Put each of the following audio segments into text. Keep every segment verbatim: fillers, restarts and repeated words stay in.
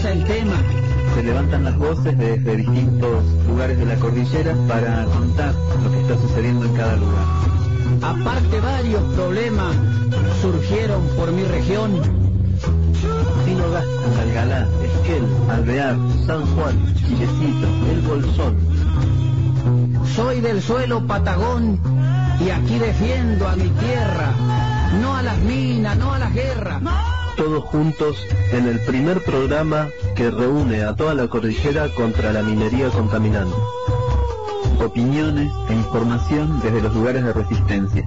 interesa el tema. Se levantan las voces desde distintos lugares de la cordillera para contar lo que está sucediendo en cada lugar. Aparte, varios problemas surgieron por mi región. Tinogasta, Algalá, Esquel, Alvear, San Juan, Chilecito, El Bolsón. Soy del suelo Patagón y aquí defiendo a mi tierra, no a las minas, no a las guerras. Todos juntos en el primer programa que reúne a toda la cordillera contra la minería contaminante. Opiniones e información desde los lugares de resistencia,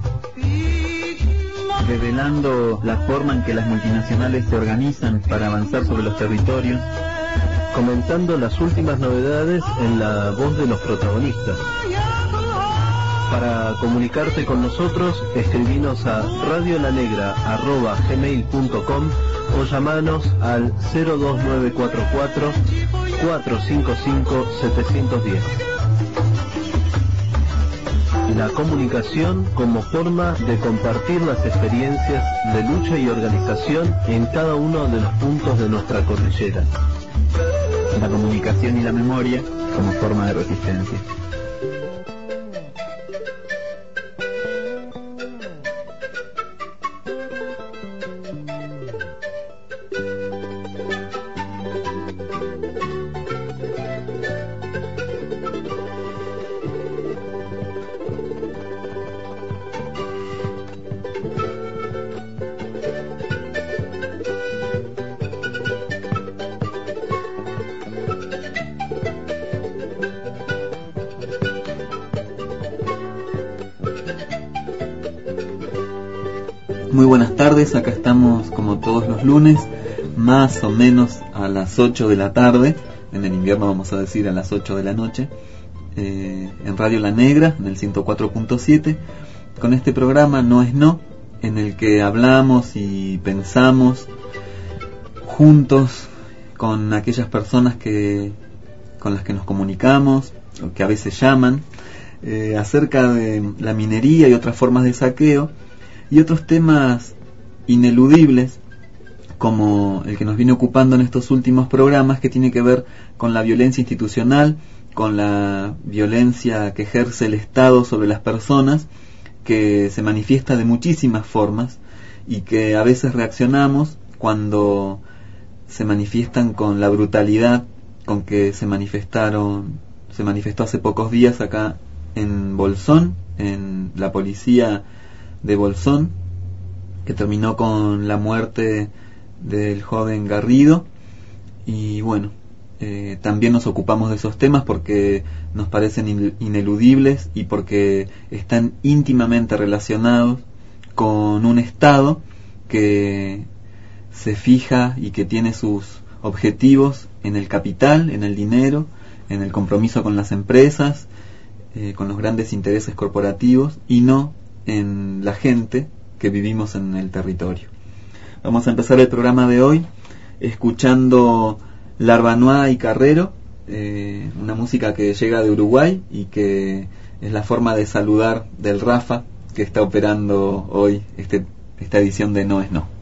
revelando la forma en que las multinacionales se organizan para avanzar sobre los territorios, comentando las últimas novedades en la voz de los protagonistas. Para comunicarte con nosotros, escribinos a radiolanegra arroba gmail punto com o llamanos al cero dos nueve cuatro cuatro, cuatro cinco cinco, siete uno cero. La comunicación como forma de compartir las experiencias de lucha y organización en cada uno de los puntos de nuestra cordillera. La comunicación y la memoria como forma de resistencia. Muy buenas tardes, acá estamos como todos los lunes, más o menos a las ocho de la tarde, en el invierno vamos a decir a las ocho de la noche, eh, en Radio La Negra, en el ciento cuatro punto siete, con este programa No es No, en el que hablamos y pensamos juntos con aquellas personas que con las que nos comunicamos, o que a veces llaman, eh, acerca de la minería y otras formas de saqueo, y otros temas ineludibles, como el que nos viene ocupando en estos últimos programas, que tiene que ver con la violencia institucional, con la violencia que ejerce el Estado sobre las personas, que se manifiesta de muchísimas formas y que a veces reaccionamos cuando se manifiestan con la brutalidad con que se manifestaron, se manifestó hace pocos días acá en Bolsón, en la policía de Bolsón, que terminó con la muerte del joven Garrido. Y bueno, eh, también nos ocupamos de esos temas porque nos parecen ineludibles y porque están íntimamente relacionados con un Estado que se fija y que tiene sus objetivos en el capital, en el dinero, en el compromiso con las empresas, eh, con los grandes intereses corporativos, y no en la gente que vivimos en el territorio. Vamos a empezar el programa de hoy escuchando Larbanois y Carrero, eh, una música que llega de Uruguay y que es la forma de saludar del Rafa, que está operando hoy este, esta edición de No es No.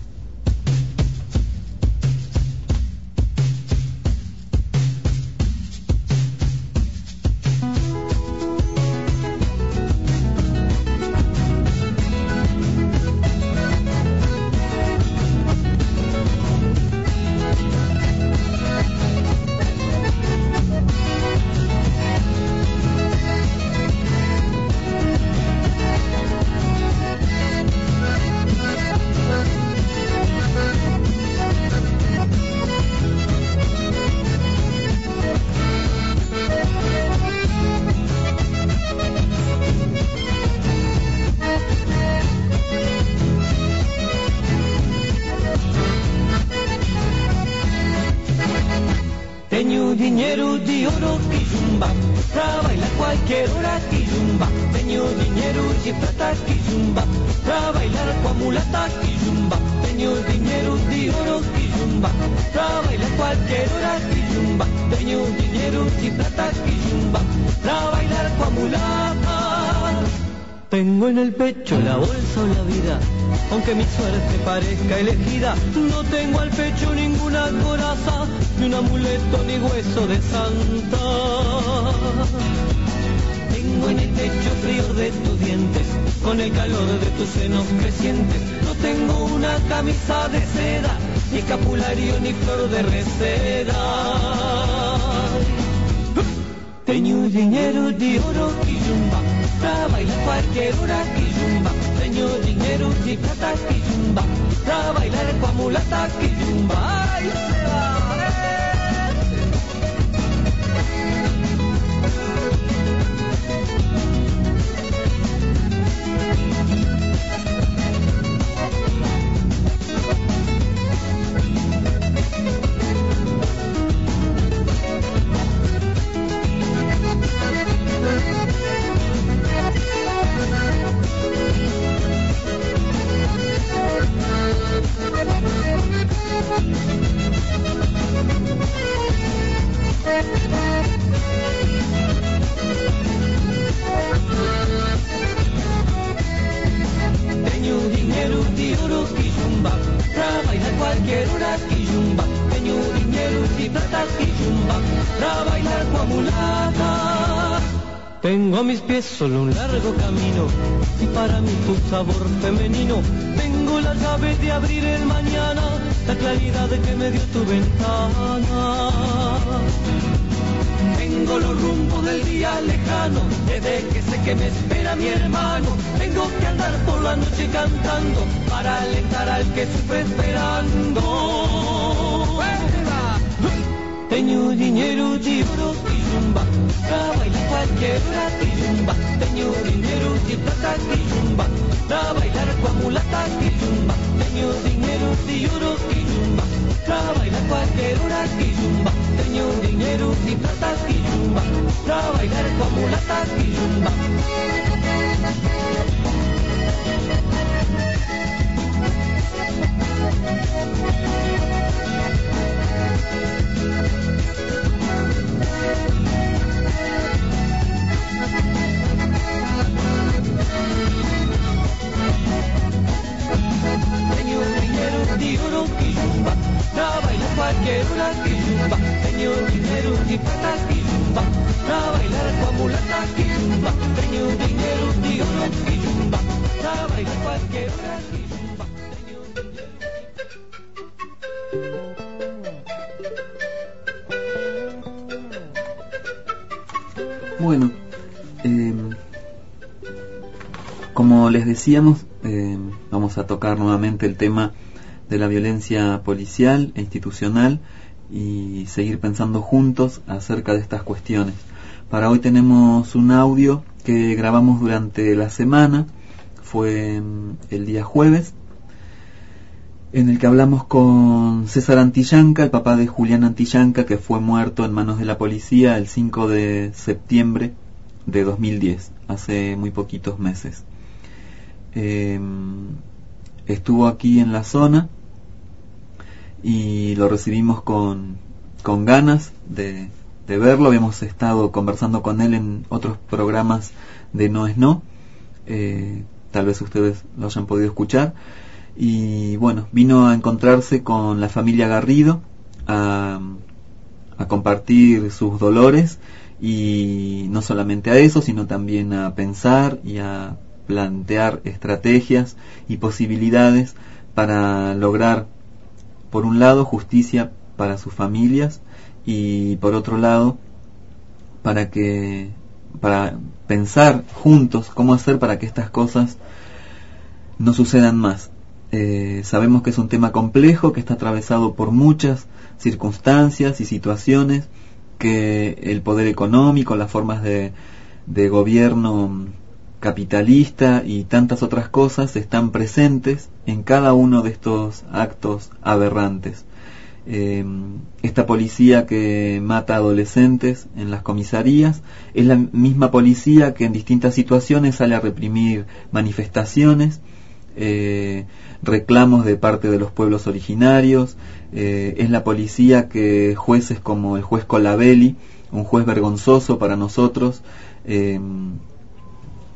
Tenho dinheiro de ouro quijumba, pra bailar qualquer hora quijumba. Tenho dinheiro de prata quijumba, pra bailar com a mulata quijumba. Tenho dinheiro de ouro quijumba, pra bailar qualquer hora quijumba. Tenho dinheiro de prata quijumba, pra bailar com a mulata. Tengo en el pecho la bolsa o la vida, aunque mi suerte parezca elegida. No tengo al pecho ninguna coraza, ni un amuleto ni hueso de santa. Tengo en el pecho frío de tus dientes, con el calor de tus senos crecientes. No tengo una camisa de seda, ni escapulario ni flor de reseda. Tengo dinero de oro y yumba, para bailar cualquier hora quillumba. Tengo dinero de plata quillumba, para bailar con mulata quillumba. ¡Ay, se va! ¡Eh! Tengo dinero de oro quillumba, para bailar cualquier hora quillumba. Tengo dinero de plata quillumba, para bailar con mulata. Tengo a mis pies solo un largo camino, y para mí tu sabor femenino. Tengo la llave de abrir el mañana, la claridad que me dio tu ventana. Tengo los rumbos del día lejano, desde que sé que me espera mi hermano. Tengo que andar por la noche cantando, para alentar al que sufre esperando. Tengo dinero de oro quillumba, para bailar cualquier hora quillumba. Tengo dinero de plata quillumba, para bailar con mulata quillumba. Tengo dinero de oro quillumba, para bailar cualquier hora quillumba. Tengo dinero de plata quillumba, para bailar con mulata quillumba. Tengo dinero de oro quillumba, para bailar cualquier hora quillumba. Tengo dinero de plata quillumba, para bailar con mulata quillumba. Tengo dinero de oro quillumba, para bailar cualquier hora quillumba. Bueno, eh, como les decíamos, eh, vamos a tocar nuevamente el tema de la violencia policial e institucional y seguir pensando juntos acerca de estas cuestiones. Para hoy tenemos un audio que grabamos durante la semana, fue el día jueves, en el que hablamos con César Antillanca, el papá de Julián Antillanca, que fue muerto en manos de la policía el cinco de septiembre de dos mil diez, hace muy poquitos meses. Eh, estuvo aquí en la zona y lo recibimos con, con ganas de, de verlo. Habíamos estado conversando con él en otros programas de No es No, eh, tal vez ustedes lo hayan podido escuchar. Y bueno, vino a encontrarse con la familia Garrido, a, a compartir sus dolores, y no solamente a eso, sino también a pensar y a plantear estrategias y posibilidades para lograr, por un lado, justicia para sus familias, y por otro lado, para que para pensar juntos cómo hacer para que estas cosas no sucedan más. Eh, sabemos que es un tema complejo, que está atravesado por muchas circunstancias y situaciones, que el poder económico, las formas de, de gobierno capitalista y tantas otras cosas están presentes en cada uno de estos actos aberrantes. Eh, esta policía que mata adolescentes en las comisarías es la misma policía que en distintas situaciones sale a reprimir manifestaciones, eh, reclamos de parte de los pueblos originarios. Eh, es la policía que jueces como el juez Colabelli, un juez vergonzoso para nosotros, eh,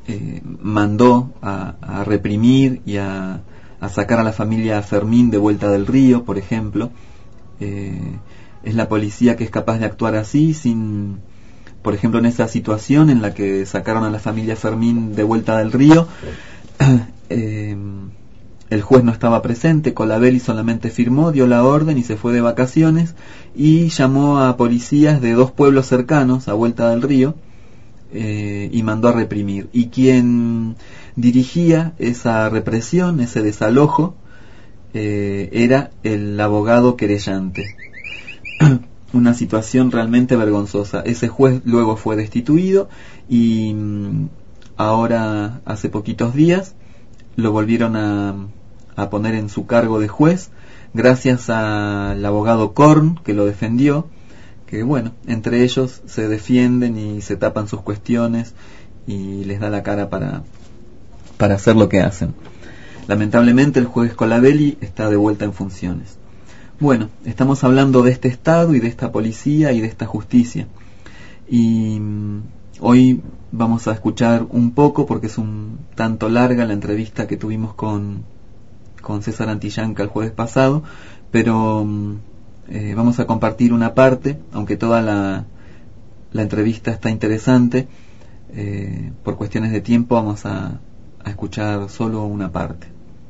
eh, mandó a, a reprimir y a, a sacar a la familia Fermín de vuelta del río, por ejemplo. Eh, es la policía que es capaz de actuar así, sin, por ejemplo, en esa situación en la que sacaron a la familia Fermín de vuelta del río, eh, el juez no estaba presente, Colabelli solamente firmó, dio la orden y se fue de vacaciones, y llamó a policías de dos pueblos cercanos a vuelta del río, eh, y mandó a reprimir. Y quien dirigía esa represión, ese desalojo, eh, era el abogado querellante. Una situación realmente vergonzosa. Ese juez luego fue destituido y mmm, ahora, hace poquitos días, lo volvieron a, a poner en su cargo de juez, gracias al abogado Korn, que lo defendió, que bueno, entre ellos se defienden y se tapan sus cuestiones y les da la cara para, para hacer lo que hacen. Lamentablemente el juez Colabelli está de vuelta en funciones. Bueno, estamos hablando de este Estado y de esta policía y de esta justicia. Y mmm, hoy vamos a escuchar un poco, porque es un tanto larga la entrevista que tuvimos con, con César Antillanca el jueves pasado, pero eh, vamos a compartir una parte, aunque toda la, la entrevista está interesante. Eh, por cuestiones de tiempo vamos a, a escuchar solo una parte.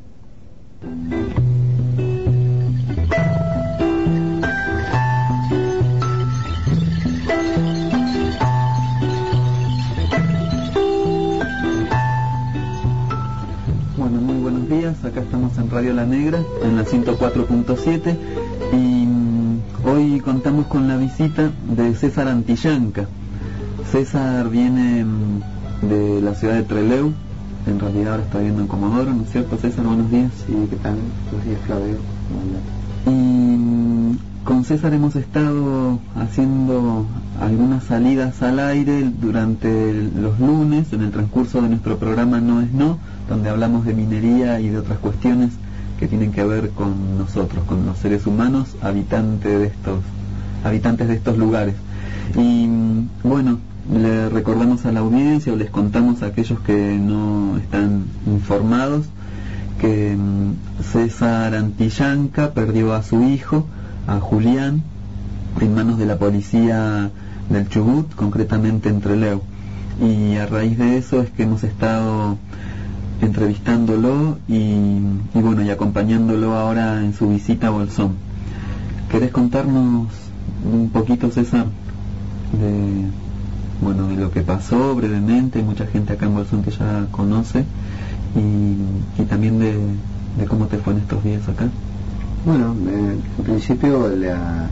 Acá estamos en Radio La Negra, en la ciento cuatro punto siete, y mmm, hoy contamos con la visita de César Antillanca. César viene mmm, de la ciudad de Trelew, en realidad ahora está viviendo en Comodoro, ¿no es cierto, César? Buenos días. Sí, ¿qué tal? Buenos días, Claudio. Y mmm, con César hemos estado haciendo algunas salidas al aire durante los lunes, en el transcurso de nuestro programa No es No, donde hablamos de minería y de otras cuestiones que tienen que ver con nosotros, con los seres humanos habitantes de estos, habitantes de estos lugares. Y bueno, le recordamos a la audiencia, o les contamos a aquellos que no están informados, que César Antillanca perdió a su hijo, a Julián, en manos de la policía del Chubut, concretamente en Trelew. Y a raíz de eso es que hemos estado entrevistándolo y, y bueno, y acompañándolo ahora en su visita a Bolsón. ¿Querés contarnos un poquito, César, de bueno de lo que pasó brevemente? Hay mucha gente acá en Bolsón que ya conoce, y, y también de, de cómo te fue en estos días acá. Bueno, eh, en principio la,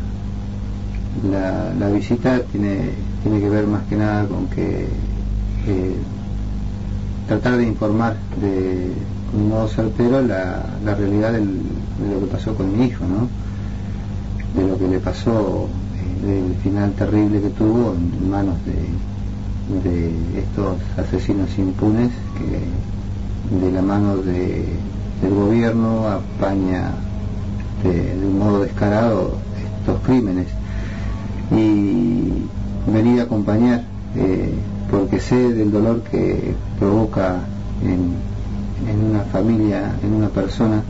la la visita tiene tiene que ver más que nada con que eh, tratar de informar de un modo certero la, la realidad del, de lo que pasó con mi hijo, ¿no? De lo que le pasó, eh, del final terrible que tuvo en manos de, de estos asesinos impunes que de la mano de, del gobierno apaña de, de un modo descarado estos crímenes. Y venir a acompañar, eh, porque sé del dolor que provoca en, en una familia, en una persona,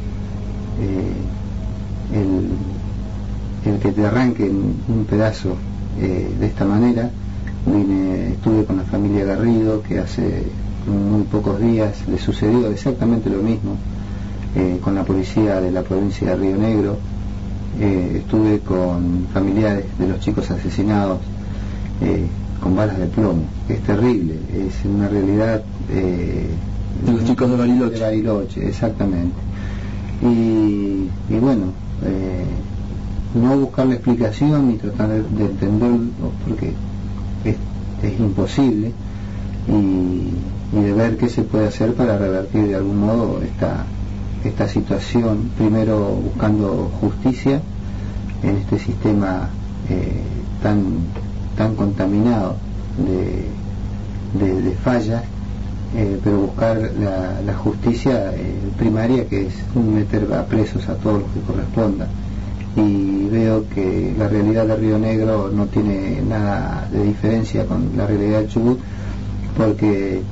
eh, el, el que te arranquen un pedazo eh, de esta manera. Vine, estuve con la familia Garrido, que hace muy pocos días le sucedió exactamente lo mismo, eh, con la policía de la provincia de Río Negro. Eh, estuve con familiares de los chicos asesinados eh, con balas de plomo. Es terrible, es una realidad eh, de los chicos de Bariloche. De Bariloche, exactamente. Y, y bueno, eh, no buscarle explicación ni tratar de, de entenderlo, porque es, es imposible, y, y de ver qué se puede hacer para revertir de algún modo esta esta situación, primero buscando justicia en este sistema eh, tan tan contaminado de, de, de fallas, eh, pero buscar la, la justicia eh, primaria, que es meter a presos a todos los que corresponda. Y veo que la realidad de Río Negro no tiene nada de diferencia con la realidad del Chubut, porque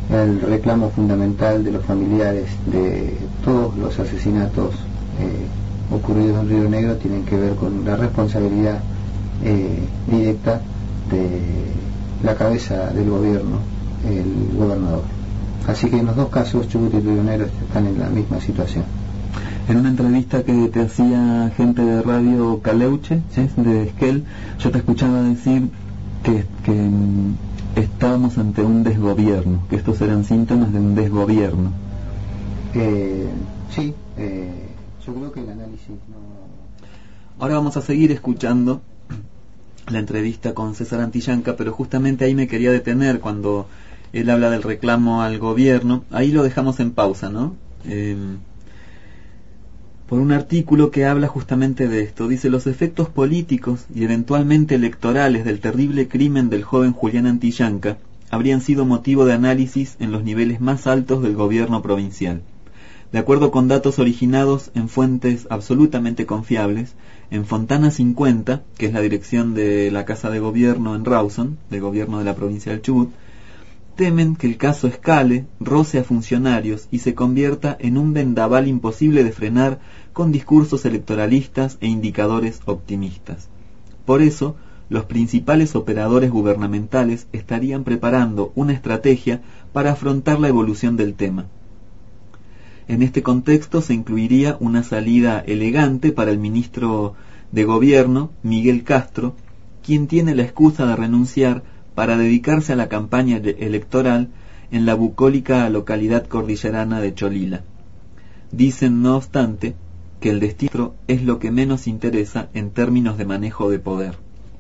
el reclamo fundamental de los familiares de todos los asesinatos eh, ocurridos en Río Negro tienen que ver con la responsabilidad eh, directa de la cabeza del gobierno, el gobernador. Así que en los dos casos Chubut y Río Negro están en la misma situación. En una entrevista que te hacía gente de Radio Caleuche, ¿sí?, de Esquel, yo te escuchaba decir que, que mm, estábamos ante un desgobierno, que estos eran síntomas de un desgobierno. Eh, sí, eh, yo creo que el análisis no... Ahora vamos a seguir escuchando la entrevista con César Antillanca, pero justamente ahí me quería detener cuando él habla del reclamo al gobierno. Ahí lo dejamos en pausa, ¿no? Eh, por un artículo que habla justamente de esto. Dice: los efectos políticos y eventualmente electorales del terrible crimen del joven Julián Antillanca habrían sido motivo de análisis en los niveles más altos del gobierno provincial. De acuerdo con datos originados en fuentes absolutamente confiables, en Fontana cincuenta, que es la dirección de la Casa de Gobierno en Rawson, del gobierno de la provincia del Chubut, temen que el caso escale, roce a funcionarios y se convierta en un vendaval imposible de frenar con discursos electoralistas e indicadores optimistas. Por eso, los principales operadores gubernamentales estarían preparando una estrategia para afrontar la evolución del tema. En este contexto se incluiría una salida elegante para el ministro de Gobierno, Miguel Castro, quien tiene la excusa de renunciar para dedicarse a la campaña electoral en la bucólica localidad cordillerana de Cholila. Dicen, no obstante, que el destino es lo que menos interesa en términos de manejo de poder.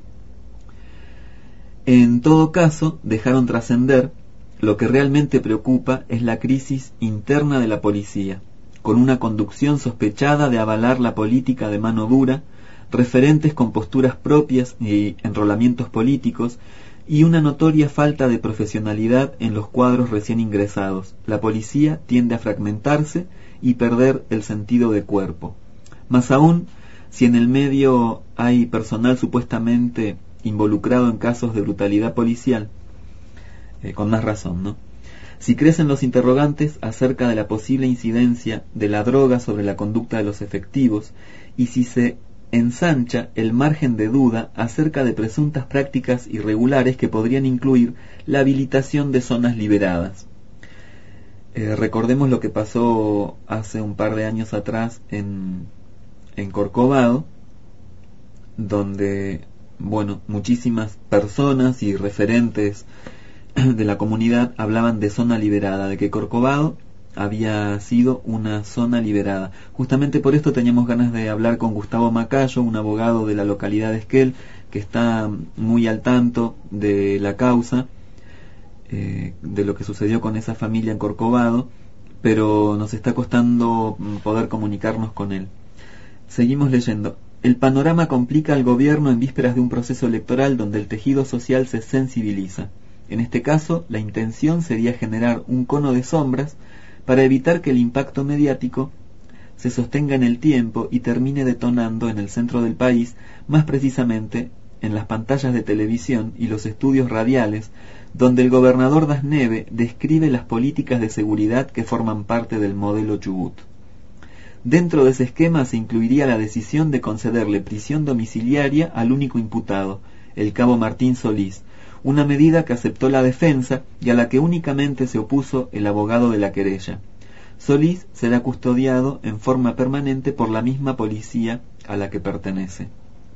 En todo caso, dejaron trascender: lo que realmente preocupa es la crisis interna de la policía, con una conducción sospechada de avalar la política de mano dura, referentes con posturas propias y enrolamientos políticos, y una notoria falta de profesionalidad en los cuadros recién ingresados. La policía tiende a fragmentarse y perder el sentido de cuerpo. Más aún, si en el medio hay personal supuestamente involucrado en casos de brutalidad policial, eh, con más razón, ¿no? Si crecen los interrogantes acerca de la posible incidencia de la droga sobre la conducta de los efectivos, y si se ensancha el margen de duda acerca de presuntas prácticas irregulares que podrían incluir la habilitación de zonas liberadas. Eh, recordemos lo que pasó hace un par de años atrás en, en Corcovado, donde, bueno, muchísimas personas y referentes de la comunidad hablaban de zona liberada, de que Corcovado había sido una zona liberada. Justamente por esto teníamos ganas de hablar con Gustavo Macayo, un abogado de la localidad de Esquel, que está muy al tanto de la causa, eh, de lo que sucedió con esa familia en Corcovado, pero nos está costando poder comunicarnos con él. Seguimos leyendo. El panorama complica al gobierno en vísperas de un proceso electoral donde el tejido social se sensibiliza. En este caso, la intención sería generar un cono de sombras para evitar que el impacto mediático se sostenga en el tiempo y termine detonando en el centro del país, más precisamente en las pantallas de televisión y los estudios radiales, donde el gobernador Dasneve describe las políticas de seguridad que forman parte del modelo Chubut. Dentro de ese esquema se incluiría la decisión de concederle prisión domiciliaria al único imputado, el cabo Martín Solís, una medida que aceptó la defensa y a la que únicamente se opuso el abogado de la querella. Solís será custodiado en forma permanente por la misma policía a la que pertenece.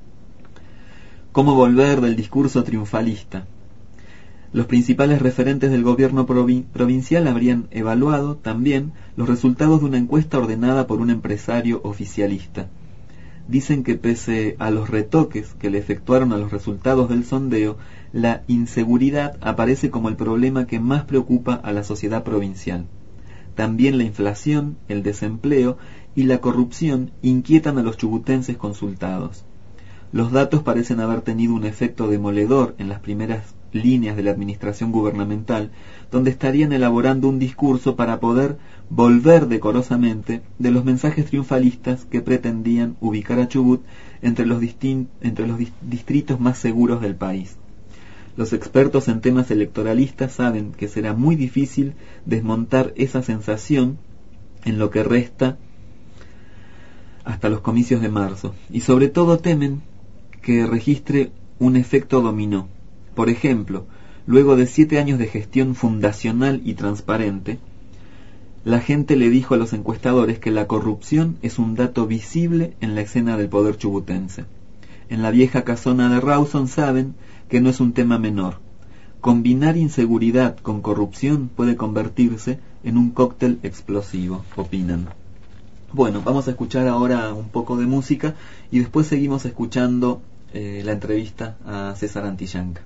¿Cómo volver del discurso triunfalista? Los principales referentes del gobierno provin- provincial habrían evaluado también los resultados de una encuesta ordenada por un empresario oficialista. Dicen que pese a los retoques que le efectuaron a los resultados del sondeo, la inseguridad aparece como el problema que más preocupa a la sociedad provincial. También la inflación, el desempleo y la corrupción inquietan a los chubutenses consultados. Los datos parecen haber tenido un efecto demoledor en las primeras líneas de la administración gubernamental, donde estarían elaborando un discurso para poder volver decorosamente de los mensajes triunfalistas que pretendían ubicar a Chubut entre los, distin- entre los dis- distritos más seguros del país. Los expertos en temas electoralistas saben que será muy difícil desmontar esa sensación en lo que resta hasta los comicios de marzo, y sobre todo temen que registre un efecto dominó. Por ejemplo, luego de siete años de gestión fundacional y transparente, la gente le dijo a los encuestadores que la corrupción es un dato visible en la escena del poder chubutense. En la vieja casona de Rawson saben que no es un tema menor. Combinar inseguridad con corrupción puede convertirse en un cóctel explosivo, opinan. Bueno, vamos a escuchar ahora un poco de música y después seguimos escuchando eh, la entrevista a César Antillanca.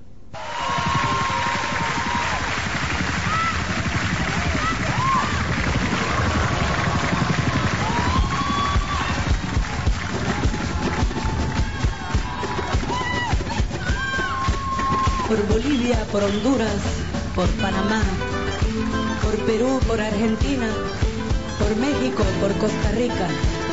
Por Bolivia, por Honduras, por Panamá, por Perú, por Argentina, por México, por Costa Rica.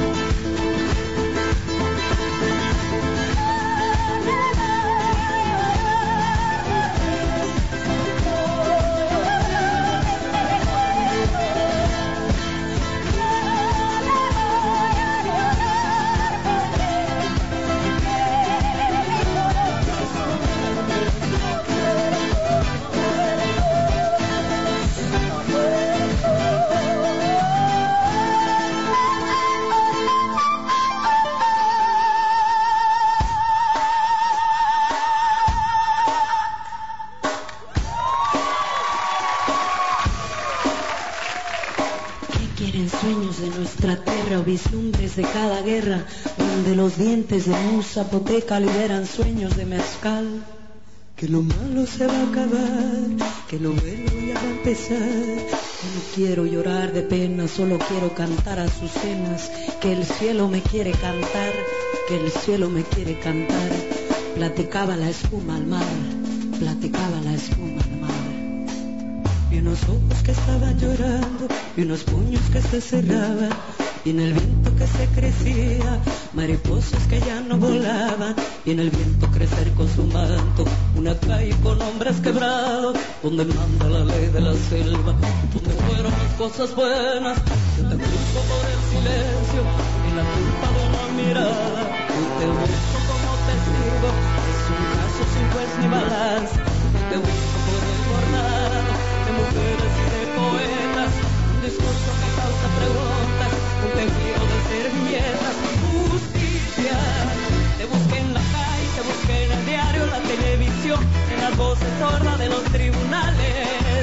Vislumbres de cada guerra, donde los dientes de un zapoteca liberan sueños de mezcal. Que lo malo se va a acabar, que lo bueno ya va a empezar. Yo no quiero llorar de pena, solo quiero cantar a sus cenas. Que el cielo me quiere cantar, que el cielo me quiere cantar. Platicaba la espuma al mar, platicaba la espuma al mar. Y unos ojos que estaban llorando, y unos puños que se cerraban. Y en el viento que se crecía, mariposas que ya no volaban. Y en el viento crecer con su manto, una calle con hombres quebrados, donde manda la ley de la selva, donde fueron las cosas buenas. Yo te busco por el silencio y la culpa de una mirada. Yo te busco como testigo, es un caso sin juez ni balance. Yo te busco por el jornal de mujeres y de poetas, un discurso que causa preguntas, un tejido de servilletas. Justicia, te busqué en la calle, te busqué en el diario, la televisión, en las voces sordas de los tribunales.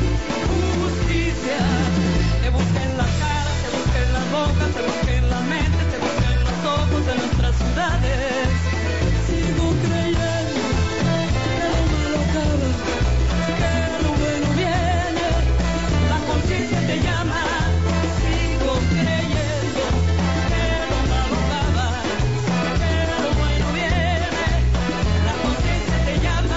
Justicia, te busqué en la cara, te busqué en la boca, te busqué en la mente, te busqué en los ojos de nuestras ciudades. Sigo creyendo que lo malo acaba, que lo bueno viene, la conciencia te llama. Sigo creyendo que lo malo acaba, que lo bueno viene, la conciencia te llama.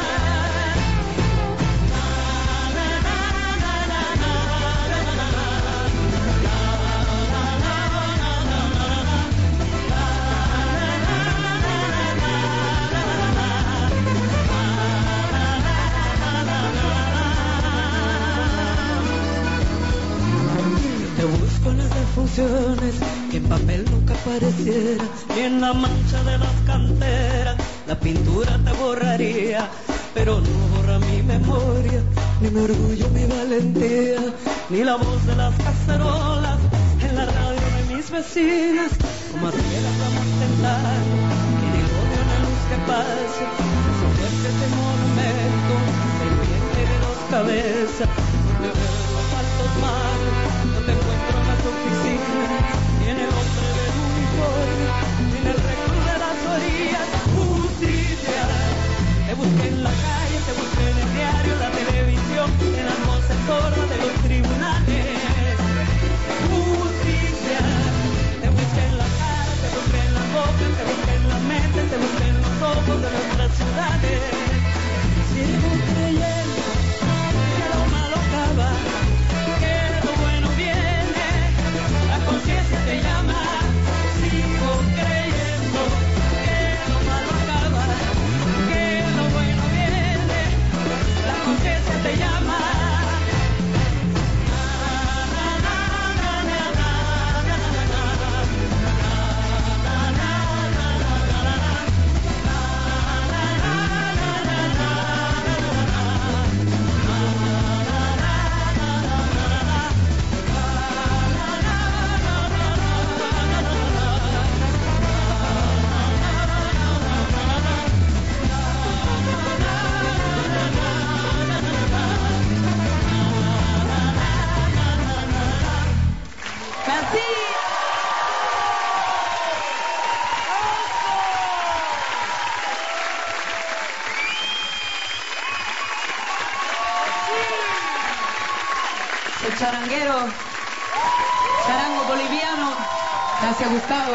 Te busco en las defunciones, que en papel nunca apareciera, ni en la mancha de las canteras, la pintura te borraría, pero no borra mi memoria, ni mi orgullo, mi valentía, ni la voz de las cacerolas, en la radio de mis vecinas, como a ciegas vamos tentando, que ni el odio ni la luz que pase, se fuerte ese monumento, serpiente de dos cabezas, donde veo los altos mares, donde encuentro las oficinas, ni en el hombre del uniforme, ni en el recto de las orillas. Justicia, te busqué en la calle, te busqué en el diario, la televisión, en las voces sordas de los tribunales. Justicia, te busqué en la cara, te busqué en la boca, te busqué en la mente, te busqué en los ojos de nuestras ciudades. Sigo creyendo que lo malo acaba, que Charango boliviano. Gracias, Gustavo.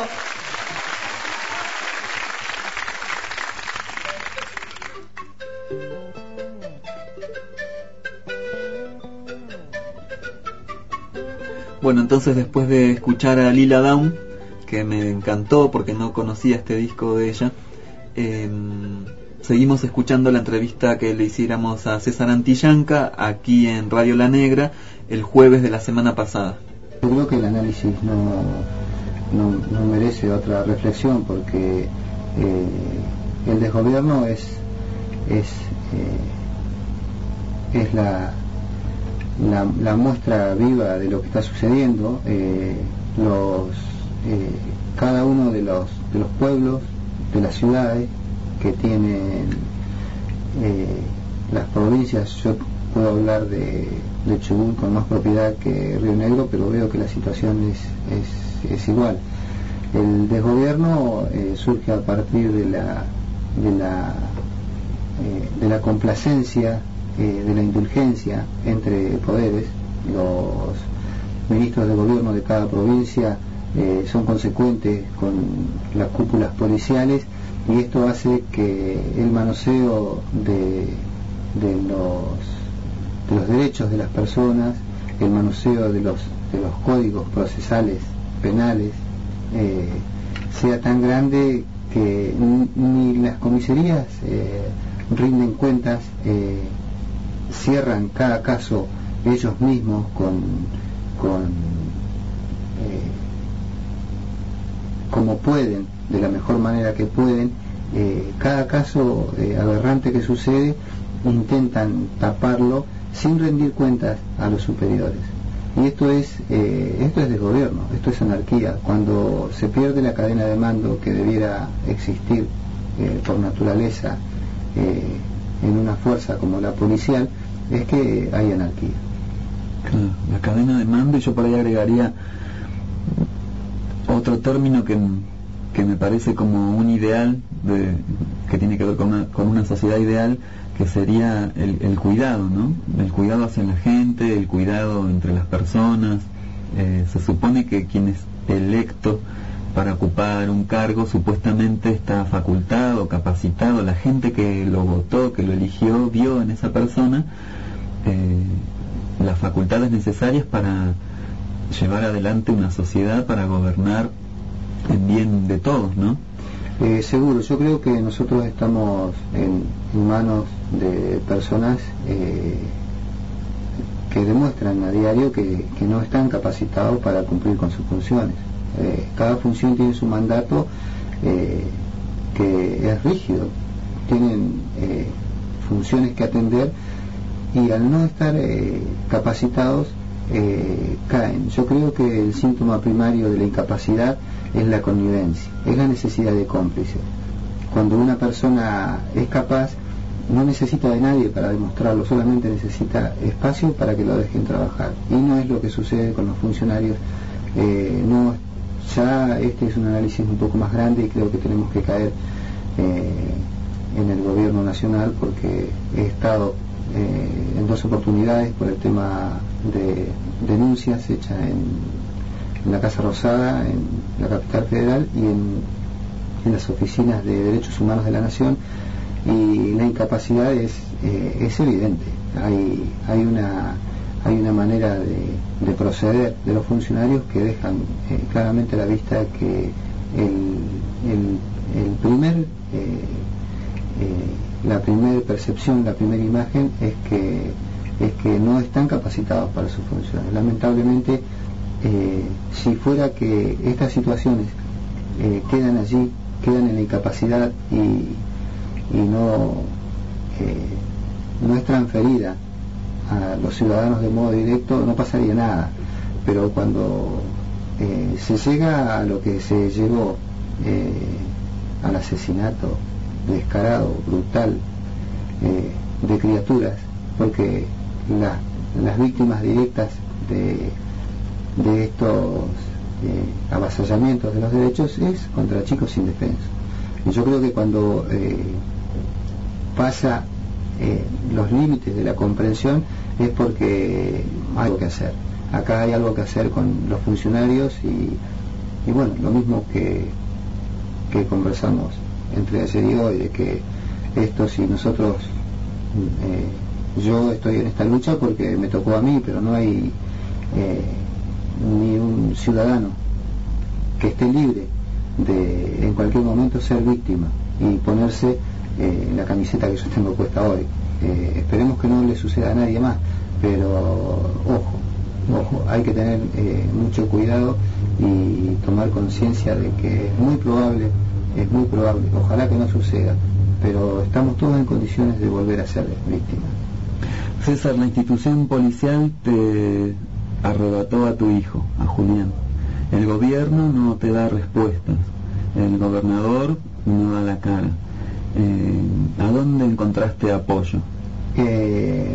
Bueno, entonces después de escuchar a Lila Downs, que me encantó porque no conocía este disco de ella, eh, seguimos escuchando la entrevista que le hiciéramos a César Antillanca aquí en Radio La Negra el jueves de la semana pasada. Yo creo que el análisis no, no, no merece otra reflexión, porque eh, el desgobierno es es eh, es la, la la muestra viva de lo que está sucediendo. Eh, los eh, cada uno de los de los pueblos, de las ciudades que tienen eh, las provincias, yo puedo hablar de, de Chubut con más propiedad que Río Negro, pero veo que la situación es, es, es igual. El desgobierno eh, surge a partir de la de la eh, de la complacencia, eh, de la indulgencia entre poderes. Los ministros de gobierno de cada provincia eh, son consecuentes con las cúpulas policiales, y esto hace que el manoseo de, de los de los derechos de las personas, el manoseo de los de los códigos procesales penales eh, sea tan grande que ni las comisarías eh, rinden cuentas, eh, cierran cada caso ellos mismos con con eh, como pueden, de la mejor manera que pueden. Eh, cada caso eh, aberrante que sucede intentan taparlo sin rendir cuentas a los superiores, y esto es eh, esto es desgobierno, esto es anarquía. Cuando se pierde la cadena de mando que debiera existir eh, por naturaleza eh, en una fuerza como la policial, es que hay anarquía. Claro, la cadena de mando, y yo por ahí agregaría otro término que, que me parece como un ideal de, que tiene que ver con una, con una sociedad ideal, que sería el, el cuidado, ¿no? El cuidado hacia la gente, el cuidado entre las personas. Eh, se supone que quien es electo para ocupar un cargo supuestamente está facultado, capacitado. La gente que lo votó, que lo eligió, vio en esa persona eh, las facultades necesarias para llevar adelante una sociedad, para gobernar en bien de todos, ¿no? Eh, seguro, yo creo que nosotros estamos en, en manos de personas eh, que demuestran a diario que, que no están capacitados para cumplir con sus funciones. Eh, cada función tiene su mandato eh, que es rígido, tienen eh, funciones que atender, y al no estar eh, capacitados eh, caen. Yo creo que el síntoma primario de la incapacidad es la connivencia, es la necesidad de cómplices. Cuando una persona es capaz, no necesita de nadie para demostrarlo, solamente necesita espacio para que lo dejen trabajar, y no es lo que sucede con los funcionarios. Eh, no, ya este es un análisis un poco más grande, y creo que tenemos que caer eh, en el gobierno nacional, porque he estado eh, en dos oportunidades por el tema de denuncias hechas en, en la Casa Rosada, en la capital federal, y en, en las oficinas de derechos humanos de la Nación, y la incapacidad es, eh, es evidente. Hay, hay una hay una manera de, de proceder de los funcionarios que dejan eh, claramente a la vista que el, el, el primer eh, eh, la primera percepción, la primera imagen es que es que no están capacitados para sus funciones. Lamentablemente, eh, si fuera que estas situaciones eh, quedan allí, quedan en la incapacidad y, y no eh, no es transferida a los ciudadanos de modo directo, no pasaría nada. Pero cuando eh, se llega a lo que se llegó, eh, al asesinato descarado, brutal, eh, de criaturas, porque la, las víctimas directas de, de estos eh, avasallamientos de los derechos es contra chicos indefensos. Y yo creo que cuando eh, pasa eh, los límites de la comprensión es porque hay algo que hacer. acá hay algo que hacer con los funcionarios y, y bueno, lo mismo que, que conversamos entre ayer y hoy, de que esto, si nosotros, eh, yo estoy en esta lucha porque me tocó a mí, pero no hay eh, ni un ciudadano que esté libre de en cualquier momento ser víctima y ponerse eh, la camiseta que yo tengo puesta hoy. Eh, esperemos que no le suceda a nadie más, pero ojo, ojo, hay que tener eh, mucho cuidado y tomar conciencia de que es muy probable, es muy probable, ojalá que no suceda, pero estamos todos en condiciones de volver a ser víctimas. César, la institución policial te arrebató a tu hijo, a Julián. El gobierno no te da respuestas, el gobernador no da la cara. Eh, ¿A dónde encontraste apoyo? Eh,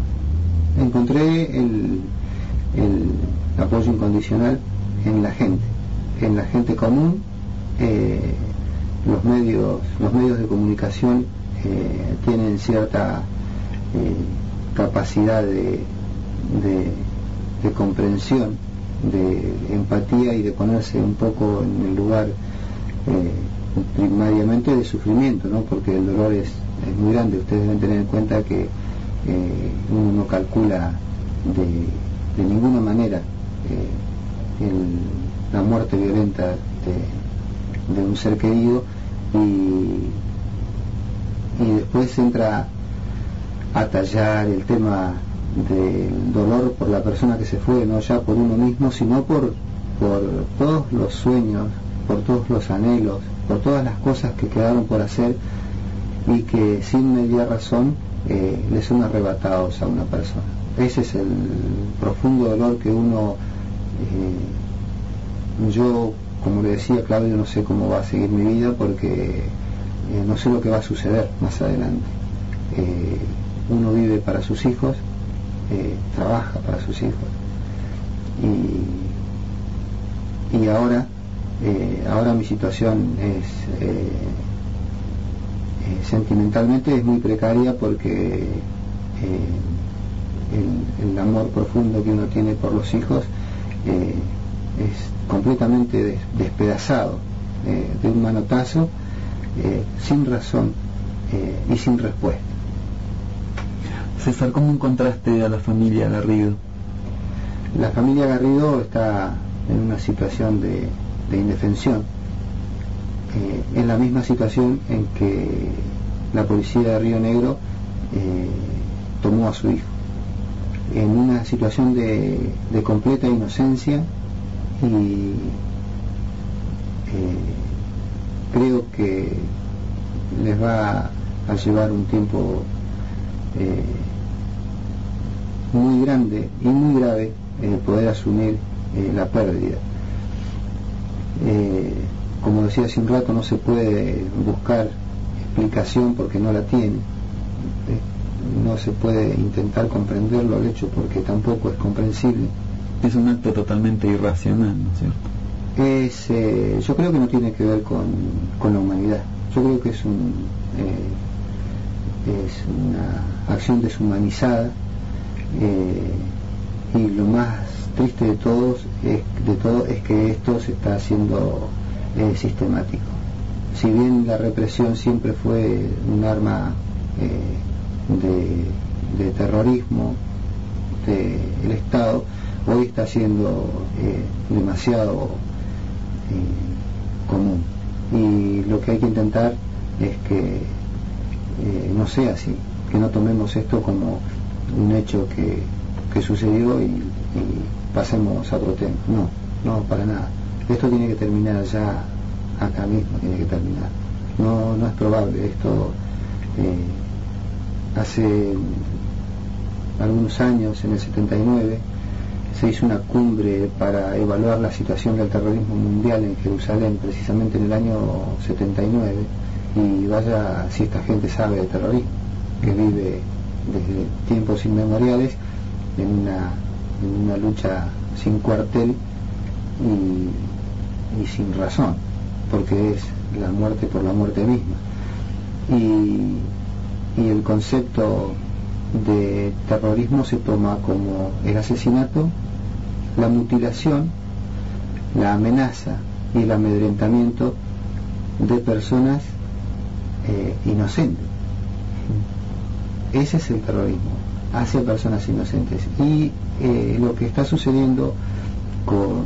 encontré el, el apoyo incondicional en la gente, en la gente común. Eh, los medios, los medios de comunicación eh, tienen cierta eh, capacidad de, de, de comprensión, de empatía y de ponerse un poco en el lugar eh, primariamente de sufrimiento, ¿no? Porque el dolor es, es muy grande. Ustedes deben tener en cuenta que eh, uno no calcula de, de ninguna manera eh, el, la muerte violenta de, de un ser querido, y, y después entra a tallar el tema del dolor por la persona que se fue, no ya por uno mismo, sino por, por todos los sueños, por todos los anhelos, por todas las cosas que quedaron por hacer y que sin media razón eh, le son arrebatados a una persona. Ese es el profundo dolor que uno, eh, yo, como le decía Claudio, no sé cómo va a seguir mi vida porque eh, no sé lo que va a suceder más adelante. Eh, uno vive para sus hijos, eh, trabaja para sus hijos y, y ahora eh, ahora mi situación es eh, eh, sentimentalmente es muy precaria porque eh, el, el amor profundo que uno tiene por los hijos eh, es completamente des, despedazado eh, de un manotazo, eh, sin razón eh, y sin respuesta. César, ¿cómo encontraste a la familia Garrido? La familia Garrido está en una situación de, de indefensión, eh, en la misma situación en que la policía de Río Negro eh, tomó a su hijo, en una situación de, de completa inocencia, y eh, creo que les va a llevar un tiempo eh, muy grande y muy grave el poder asumir eh, la pérdida. Eh, como decía hace un rato, no se puede buscar explicación porque no la tiene, eh, no se puede intentar comprenderlo al hecho porque tampoco es comprensible. Es un acto totalmente irracional, ¿no es cierto? Es, eh, yo creo que no tiene que ver con, con la humanidad. Yo creo que es un eh, es una acción deshumanizada, eh, y lo más triste de todos es, de todo es que esto se está haciendo eh, sistemático. Si bien la represión siempre fue un arma eh, de, de terrorismo del Estado, hoy está siendo eh, demasiado eh, común, y lo que hay que intentar es que eh, no sea así, que no tomemos esto como un hecho que, que sucedió y, y pasemos a otro tema. No, no, para nada. Esto tiene que terminar ya, acá mismo tiene que terminar. No, no es probable. Esto eh, hace algunos años, en el setenta y nueve, se hizo una cumbre para evaluar la situación del terrorismo mundial en Jerusalén, precisamente en el año setenta y nueve, y vaya si esta gente sabe de terrorismo, que vive desde tiempos inmemoriales en una, en una lucha sin cuartel y, y sin razón, porque es la muerte por la muerte misma. Y, y el concepto de terrorismo se toma como el asesinato la mutilación, la amenaza y el amedrentamiento de personas eh, inocentes. Ese es el terrorismo hacia personas inocentes. Y eh, lo que está sucediendo con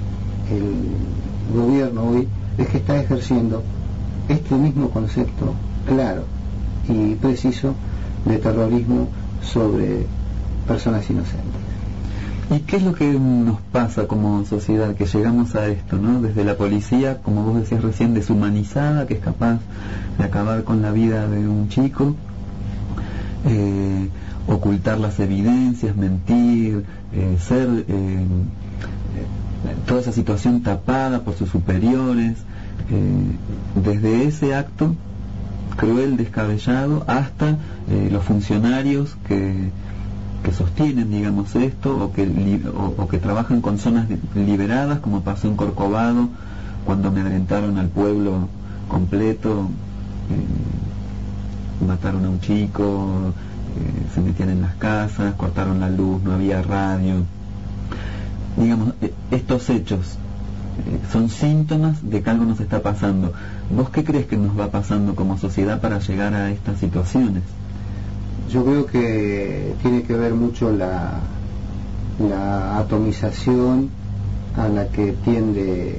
el gobierno hoy es que está ejerciendo este mismo concepto claro y preciso de terrorismo sobre personas inocentes. ¿Y qué es lo que nos pasa como sociedad, que llegamos a esto, ¿no? Desde la policía, como vos decías recién, deshumanizada, que es capaz de acabar con la vida de un chico, eh, ocultar las evidencias, mentir, eh, ser eh, toda esa situación tapada por sus superiores, eh, desde ese acto cruel, descabellado, hasta eh, los funcionarios que que sostienen, digamos, esto, o que li, o, o que trabajan con zonas liberadas, como pasó en Corcovado, cuando amedrentaron al pueblo completo, eh, mataron a un chico, eh, se metían en las casas, cortaron la luz, no había radio. Digamos, eh, estos hechos eh, son síntomas de que algo nos está pasando. ¿Vos qué crees que nos va pasando como sociedad para llegar a estas situaciones? Yo creo que tiene que ver mucho la, la atomización a la que tiende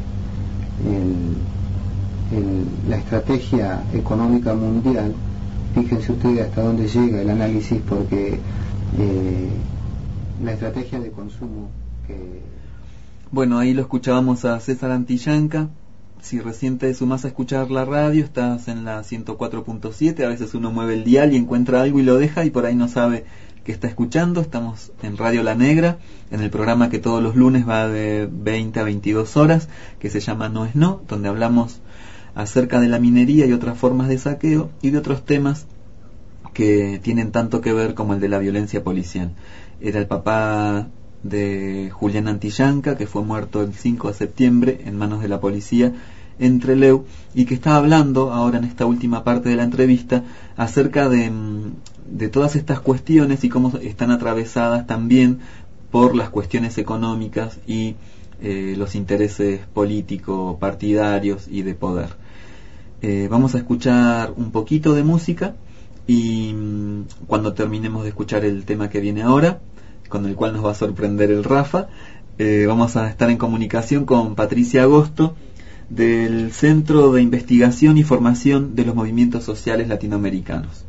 el, el, la estrategia económica mundial. Fíjense ustedes hasta dónde llega el análisis, porque eh, la estrategia de consumo que... Bueno, ahí lo escuchábamos a César Antillanca. Si recién te sumás a escuchar la radio, estás en la ciento cuatro punto siete, a veces uno mueve el dial y encuentra algo y lo deja y por ahí no sabe que está escuchando. Estamos en Radio La Negra, en el programa que todos los lunes va de veinte a veintidós horas, que se llama No es No, donde hablamos acerca de la minería y otras formas de saqueo y de otros temas que tienen tanto que ver como el de la violencia policial. Era el papá de Julián Antillanca, que fue muerto el cinco de septiembre en manos de la policía en Trelew, y que está hablando ahora en esta última parte de la entrevista acerca de, de todas estas cuestiones y cómo están atravesadas también por las cuestiones económicas y eh, los intereses políticos, partidarios y de poder. Eh, vamos a escuchar un poquito de música y cuando terminemos de escuchar el tema que viene ahora, con el cual nos va a sorprender el Rafa, eh, vamos a estar en comunicación con Patricia Agosto del Centro de Investigación y Formación de los Movimientos Sociales Latinoamericanos.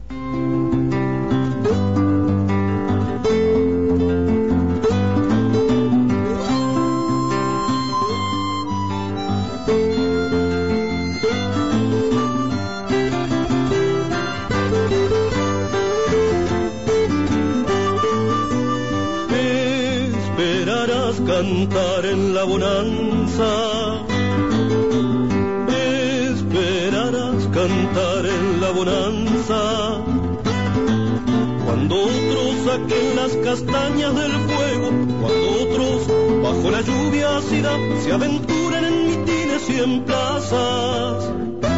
Cantar en la bonanza, esperarás cantar en la bonanza, cuando otros saquen las castañas del fuego, cuando otros bajo la lluvia ácida se aventuren en mitines y en plazas.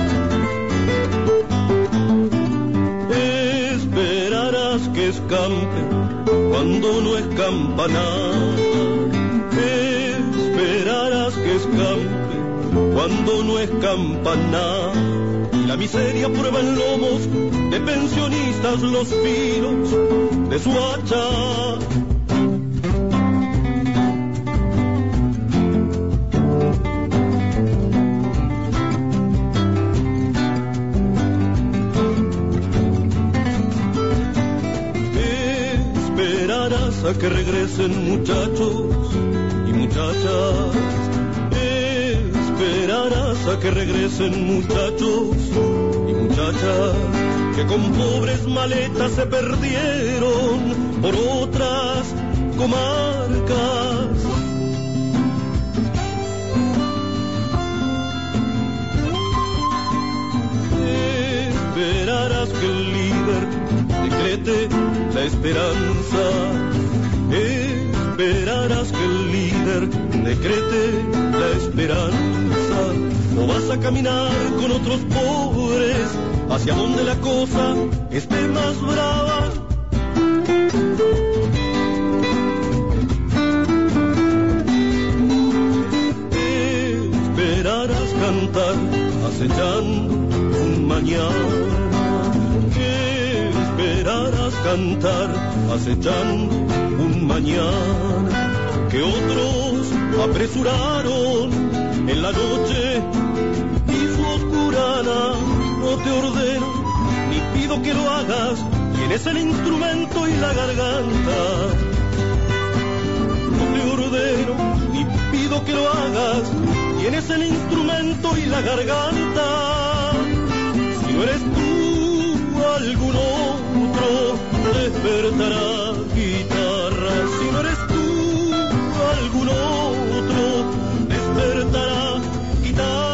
Esperarás que escampe cuando no escampa nada. Esperarás que escampe cuando no escampa nada, y la miseria prueba en lomos de pensionistas los filos de su hacha. Esperarás a que regresen muchachos y muchachas, esperarás a que regresen muchachos y muchachas que con pobres maletas se perdieron por otras comarcas. Esperarás que el líder decrete la esperanza. Esperarás que el líder decrete la esperanza. O vas a caminar con otros pobres hacia donde la cosa esté más brava. cantar, acechando un mañana. ¿Qué esperarás cantar, acechando un mañana? Que otros apresuraron en la noche y su oscurana. No te ordeno ni pido que lo hagas, tienes el instrumento y la garganta. No te ordeno ni pido que lo hagas, tienes el instrumento y la garganta. Si no eres tú, algún otro despertará guitarra. Si no eres tú, algún otro despertará guitarra.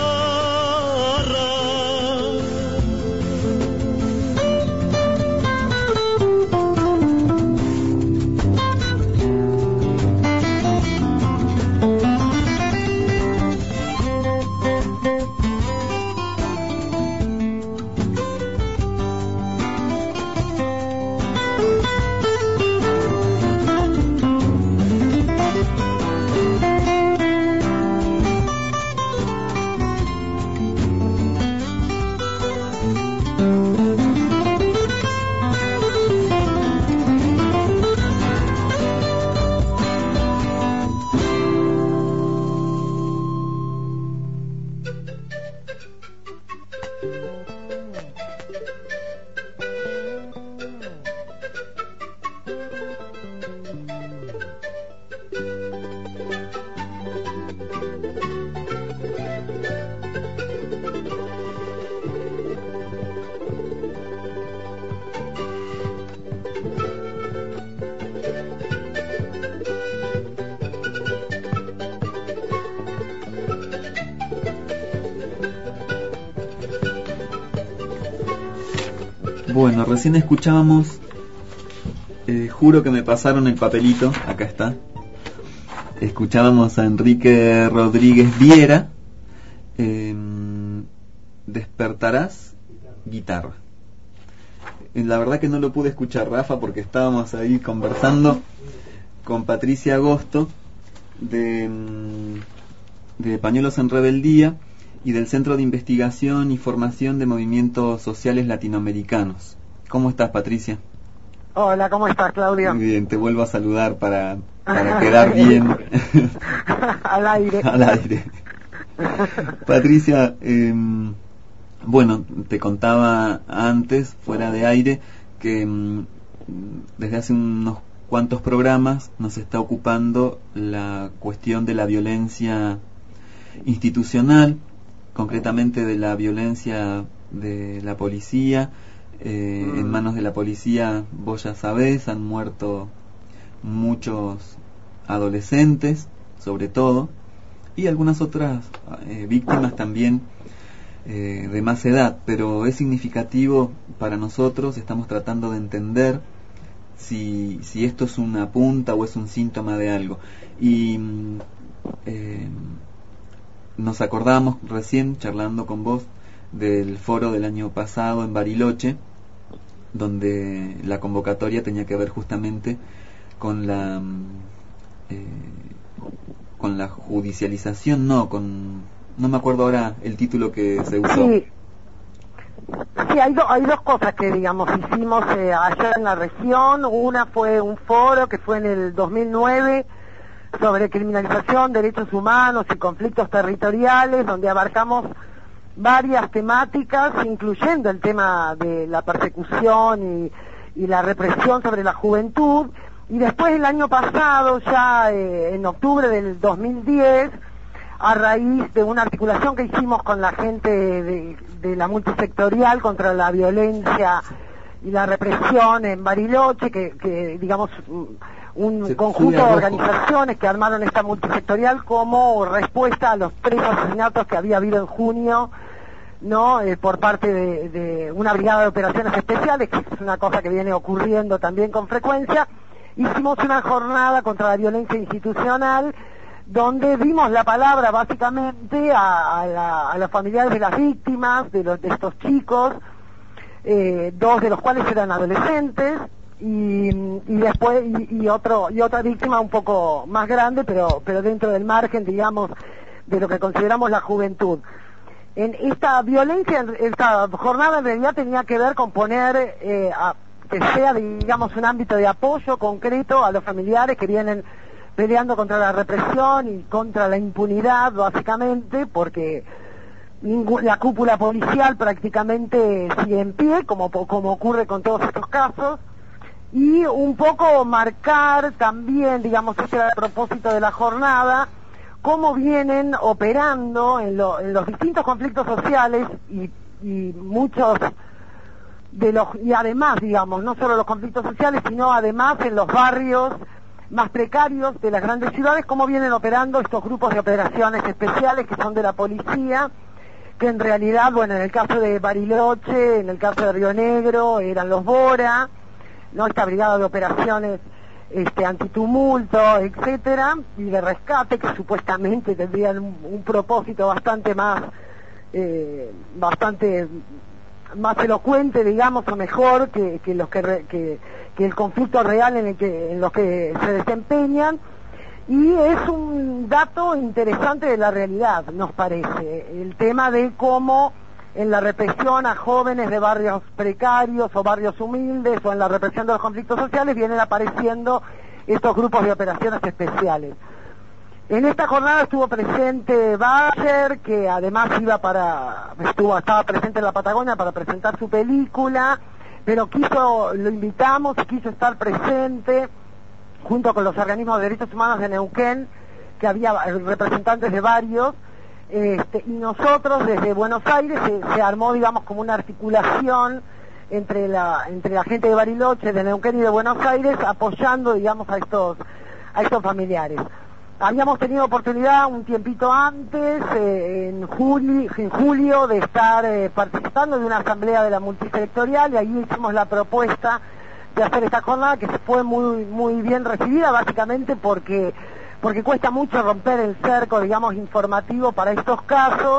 Bueno, recién escuchábamos eh, Juro que me pasaron el papelito, acá está. Escuchábamos a Enrique Rodríguez Viera, eh, Despertarás, guitarra. Eh, la verdad que no lo pude escuchar, Rafa, porque estábamos ahí conversando con Patricia Agosto de, de Pañuelos en Rebeldía y del Centro de Investigación y Formación de Movimientos Sociales Latinoamericanos. ¿Cómo estás, Patricia? Hola, ¿cómo estás, Claudio? Muy bien, te vuelvo a saludar para, para quedar bien. Al aire. Al aire. Patricia, eh, bueno, te contaba antes, fuera de aire, que eh, desde hace unos cuantos programas nos está ocupando la cuestión de la violencia institucional, concretamente de la violencia de la policía. Eh, mm. En manos de la policía, vos ya sabés, han muerto muchos adolescentes, sobre todo, y algunas otras eh, víctimas también eh, de más edad, pero es significativo para nosotros. Estamos tratando de entender si, si esto es una punta o es un síntoma de algo. Y eh, nos acordamos recién, charlando con vos, del foro del año pasado en Bariloche, donde la convocatoria tenía que ver justamente con la eh, con la judicialización, no, con no me acuerdo ahora el título que se usó. Sí, sí hay, do, hay dos cosas que, digamos, hicimos eh, allá en la región. Una fue un foro que fue en el dos mil nueve sobre criminalización, derechos humanos y conflictos territoriales, donde abarcamos varias temáticas, incluyendo el tema de la persecución y, y la represión sobre la juventud. Y después, el año pasado, ya eh, en octubre del dos mil diez, a raíz de una articulación que hicimos con la gente de, de la multisectorial contra la violencia y la represión en Bariloche, que, que digamos, un Se conjunto de organizaciones que armaron esta multisectorial como respuesta a los tres asesinatos que había habido en junio, no eh, por parte de, de una brigada de operaciones especiales, que es una cosa que viene ocurriendo también con frecuencia. Hicimos una jornada contra la violencia institucional, donde dimos la palabra básicamente a, a, la, a los familiares de las víctimas, de, los, de estos chicos, eh, dos de los cuales eran adolescentes, y, y después y, y otro y otra víctima un poco más grande, pero pero dentro del margen, digamos, de lo que consideramos la juventud. en esta violencia, esta jornada en realidad tenía que ver con poner, eh, a, que sea, digamos, un ámbito de apoyo concreto a los familiares que vienen peleando contra la represión y contra la impunidad, básicamente, porque ningún, la cúpula policial prácticamente sigue en pie, como, como ocurre con todos estos casos, y un poco marcar también, digamos, ese era el propósito de la jornada, cómo vienen operando en, lo, en los distintos conflictos sociales y, y muchos de los, y además, digamos, no solo los conflictos sociales, sino además en los barrios más precarios de las grandes ciudades, cómo vienen operando estos grupos de operaciones especiales que son de la policía, que en realidad, bueno, en el caso de Bariloche, en el caso de Río Negro, eran los Bora, ¿no? Esta brigada de operaciones este antitumulto, etcétera, y de rescate, que supuestamente tendrían un, un propósito bastante más eh, bastante más elocuente, digamos, o mejor que, que los que, re, que que el conflicto real en el que en los que se desempeñan. Y es un dato interesante de la realidad, nos parece, el tema de cómo en la represión a jóvenes de barrios precarios o barrios humildes, o en la represión de los conflictos sociales, vienen apareciendo estos grupos de operaciones especiales. En esta jornada estuvo presente Bayer, que además iba para, estuvo, estaba presente en la Patagonia para presentar su película, pero quiso, lo invitamos y quiso estar presente junto con los organismos de derechos humanos de Neuquén, que había representantes de varios. Este, y nosotros desde Buenos Aires se, se armó, digamos, como una articulación entre la entre la gente de Bariloche, de Neuquén y de Buenos Aires, apoyando, digamos, a estos a estos familiares. Habíamos tenido oportunidad un tiempito antes, eh, en, julio, en julio, de estar eh, participando de una asamblea de la multisectorial, y ahí hicimos la propuesta de hacer esta jornada, que fue muy muy bien recibida, básicamente porque porque cuesta mucho romper el cerco, digamos, informativo para estos casos,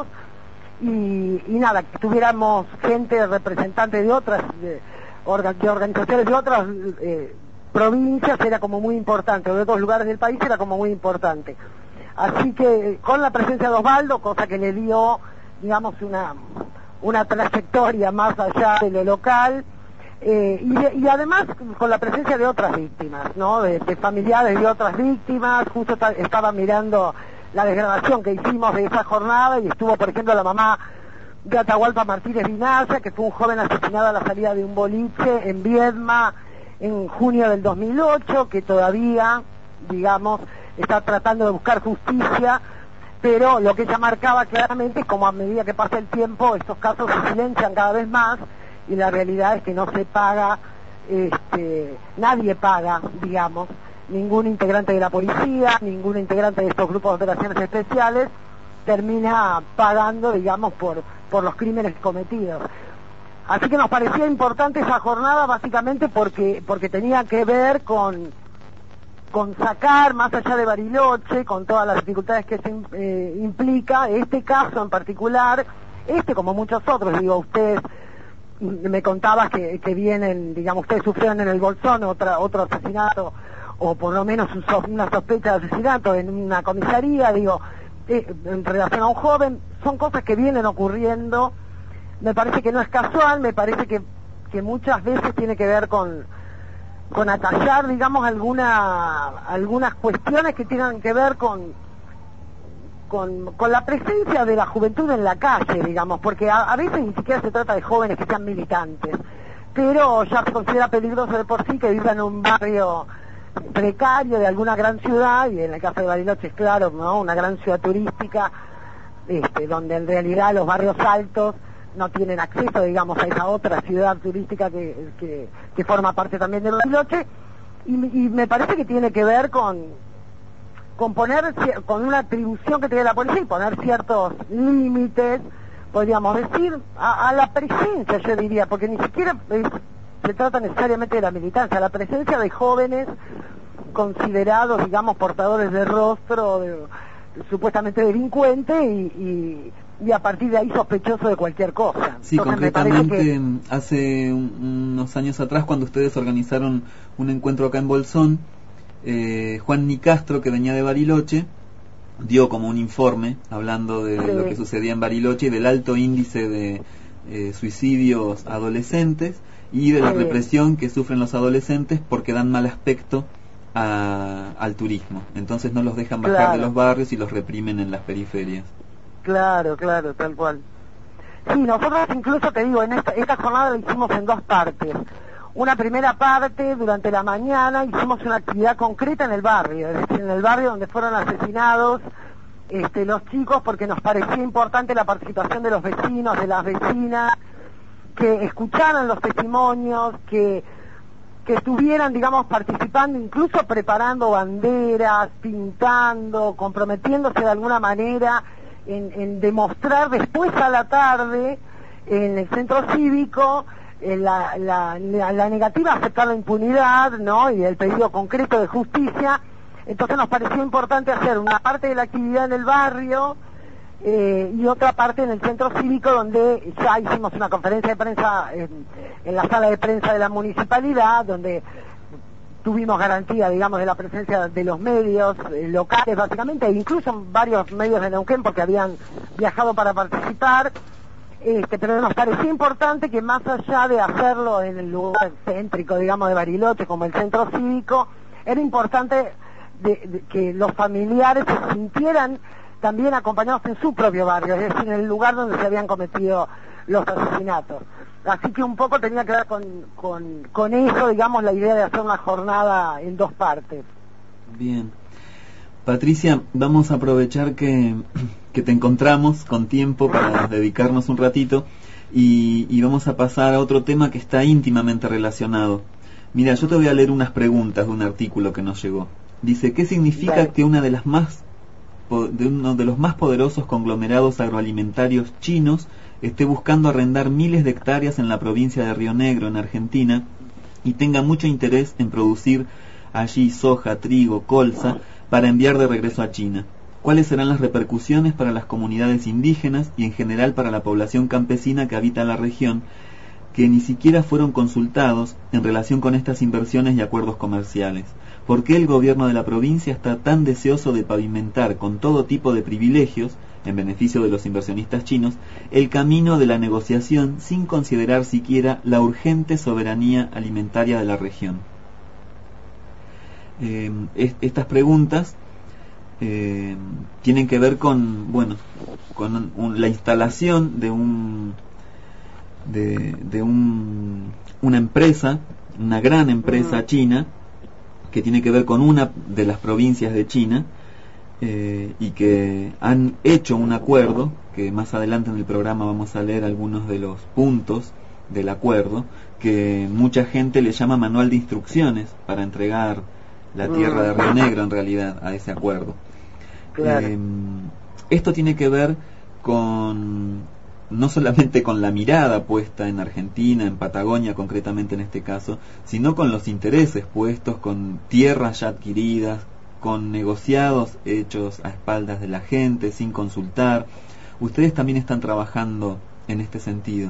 y, y nada, que tuviéramos gente representante de otras de, orga, de organizaciones de otras eh, provincias era como muy importante, o de otros lugares del país era como muy importante. Así que con la presencia de Osvaldo, cosa que le dio, digamos, una una trayectoria más allá de lo local, Eh, y, de, y además con la presencia de otras víctimas, ¿no? De, de familiares de otras víctimas. Justo ta, estaba mirando la desgrabación que hicimos de esa jornada, y estuvo, por ejemplo, la mamá de Atahualpa Martínez Vinaya, que fue un joven asesinado a la salida de un boliche en Viedma en junio del dos mil ocho, que todavía, digamos, está tratando de buscar justicia, pero lo que ella marcaba claramente es como a medida que pasa el tiempo estos casos se silencian cada vez más, y la realidad es que no se paga, este, nadie paga, digamos, ningún integrante de la policía, ningún integrante de estos grupos de operaciones especiales termina pagando, digamos, por, por los crímenes cometidos. Así que nos parecía importante esa jornada, básicamente porque, porque tenía que ver con, con sacar, más allá de Bariloche, con todas las dificultades que se eh, implica, este caso en particular, este como muchos otros, digo, ustedes me contabas que, que vienen, digamos, ustedes sufrieron en el Bolsón otra, otro asesinato, o por lo menos un, una sospecha de asesinato en una comisaría, digo, eh, en relación a un joven, son cosas que vienen ocurriendo. Me parece que no es casual, me parece que, que muchas veces tiene que ver con, con acallar, digamos, alguna, algunas cuestiones que tengan que ver con Con, con la presencia de la juventud en la calle, digamos, porque a, a veces ni siquiera se trata de jóvenes que sean militantes, pero ya se considera peligroso de por sí que vivan en un barrio precario de alguna gran ciudad, y en el caso de Bariloche es claro, ¿no? Una gran ciudad turística, este, donde en realidad los barrios altos no tienen acceso, digamos, a esa otra ciudad turística que, que, que forma parte también de Bariloche, y, y me parece que tiene que ver con con poner, con una atribución que tiene la policía y poner ciertos límites, podríamos decir, a, a la presencia, yo diría, porque ni siquiera es, se trata necesariamente de la militancia, la presencia de jóvenes considerados, digamos, portadores de rostro, de, supuestamente delincuente, y, y, y a partir de ahí sospechoso de cualquier cosa. Sí, Entonces, concretamente que... hace un, unos años atrás, cuando ustedes organizaron un encuentro acá en Bolsón, Eh, Juan Nicastro, que venía de Bariloche, dio como un informe hablando de Sí. lo que sucedía en Bariloche y del alto índice de eh, suicidios adolescentes y de la Sí. represión que sufren los adolescentes porque dan mal aspecto a, al turismo. Entonces no los dejan bajar Claro. de los barrios y los reprimen en las periferias. Claro, claro, tal cual. Sí, nosotros incluso, te digo, en esta, esta jornada la hicimos en dos partes. Una primera parte, durante la mañana, hicimos una actividad concreta en el barrio, es decir, en el barrio donde fueron asesinados este, los chicos, porque nos parecía importante la participación de los vecinos, de las vecinas, que escucharan los testimonios, que, que estuvieran, digamos, participando, incluso preparando banderas, pintando, comprometiéndose de alguna manera en, en demostrar después a la tarde en el centro cívico eh, la, la, la, la negativa a aceptar la impunidad, ¿no? Y el pedido concreto de justicia. Entonces nos pareció importante hacer una parte de la actividad en el barrio eh, y otra parte en el centro cívico, donde ya hicimos una conferencia de prensa en, en la sala de prensa de la municipalidad, donde tuvimos garantía, digamos, de la presencia de los medios eh, locales, básicamente, e incluso varios medios de Neuquén, porque habían viajado para participar. Este, pero nos parecía importante que, más allá de hacerlo en el lugar céntrico, digamos, de Bariloche, como el centro cívico, era importante de, de, que los familiares se sintieran también acompañados en su propio barrio, es decir, en el lugar donde se habían cometido los asesinatos. Así que un poco tenía que ver con, con, con eso, digamos, la idea de hacer una jornada en dos partes. Bien. Patricia, vamos a aprovechar que, que te encontramos con tiempo para dedicarnos un ratito y, y vamos a pasar a otro tema que está íntimamente relacionado. Mira, yo te voy a leer unas preguntas de un artículo que nos llegó. Dice, ¿qué significa Dale. que una de las más de uno de los más poderosos conglomerados agroalimentarios chinos esté buscando arrendar miles de hectáreas en la provincia de Río Negro, en Argentina, y tenga mucho interés en producir allí soja, trigo, colza, para enviar de regreso a China? ¿Cuáles serán las repercusiones para las comunidades indígenas y en general para la población campesina que habita la región, que ni siquiera fueron consultados en relación con estas inversiones y acuerdos comerciales? ¿Por qué el gobierno de la provincia está tan deseoso de pavimentar con todo tipo de privilegios, en beneficio de los inversionistas chinos, el camino de la negociación sin considerar siquiera la urgente soberanía alimentaria de la región? Eh, est estas preguntas eh, tienen que ver con, bueno, con un, la instalación de un de, de un, una empresa, una gran empresa china, que tiene que ver con una de las provincias de China, eh, y que han hecho un acuerdo, que más adelante en el programa vamos a leer algunos de los puntos del acuerdo, que mucha gente le llama manual de instrucciones para entregar la tierra de Río Negro, en realidad, a ese acuerdo. Claro. Eh, esto tiene que ver con, no solamente con la mirada puesta en Argentina, en Patagonia concretamente en este caso, sino con los intereses puestos, con tierras ya adquiridas, con negociados hechos a espaldas de la gente, sin consultar. Ustedes también están trabajando en este sentido.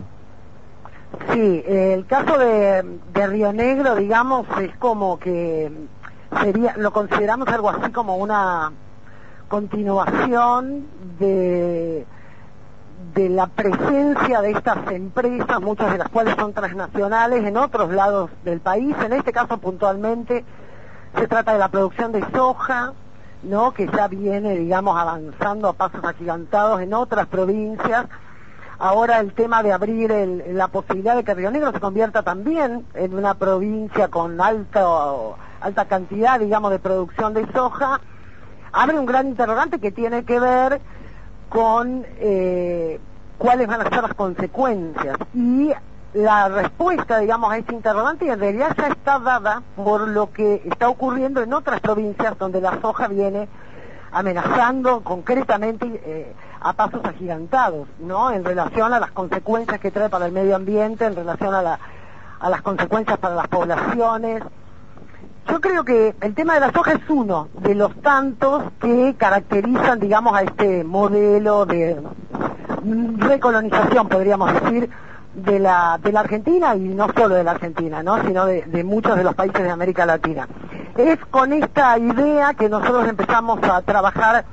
Sí, eh, el caso de, de Río Negro, digamos, es como que sería, lo consideramos algo así como una continuación de de la presencia de estas empresas, muchas de las cuales son transnacionales, en otros lados del país. En este caso puntualmente se trata de la producción de soja, ¿no?, que ya viene, digamos, avanzando a pasos agigantados en otras provincias. Ahora el tema de abrir el, la posibilidad de que Río Negro se convierta también en una provincia con alta, alta cantidad, digamos, de producción de soja, abre un gran interrogante que tiene que ver con eh, cuáles van a ser las consecuencias. Y la respuesta, digamos, a ese interrogante en realidad ya está dada por lo que está ocurriendo en otras provincias donde la soja viene amenazando concretamente eh, a pasos agigantados, ¿no?, en relación a las consecuencias que trae para el medio ambiente, en relación a, la, a las consecuencias para las poblaciones. Yo creo que el tema de la soja es uno de los tantos que caracterizan, digamos, a este modelo de recolonización, podríamos decir, de la de la Argentina, y no solo de la Argentina, ¿no?, sino de, de muchos de los países de América Latina. Es con esta idea que nosotros empezamos a trabajar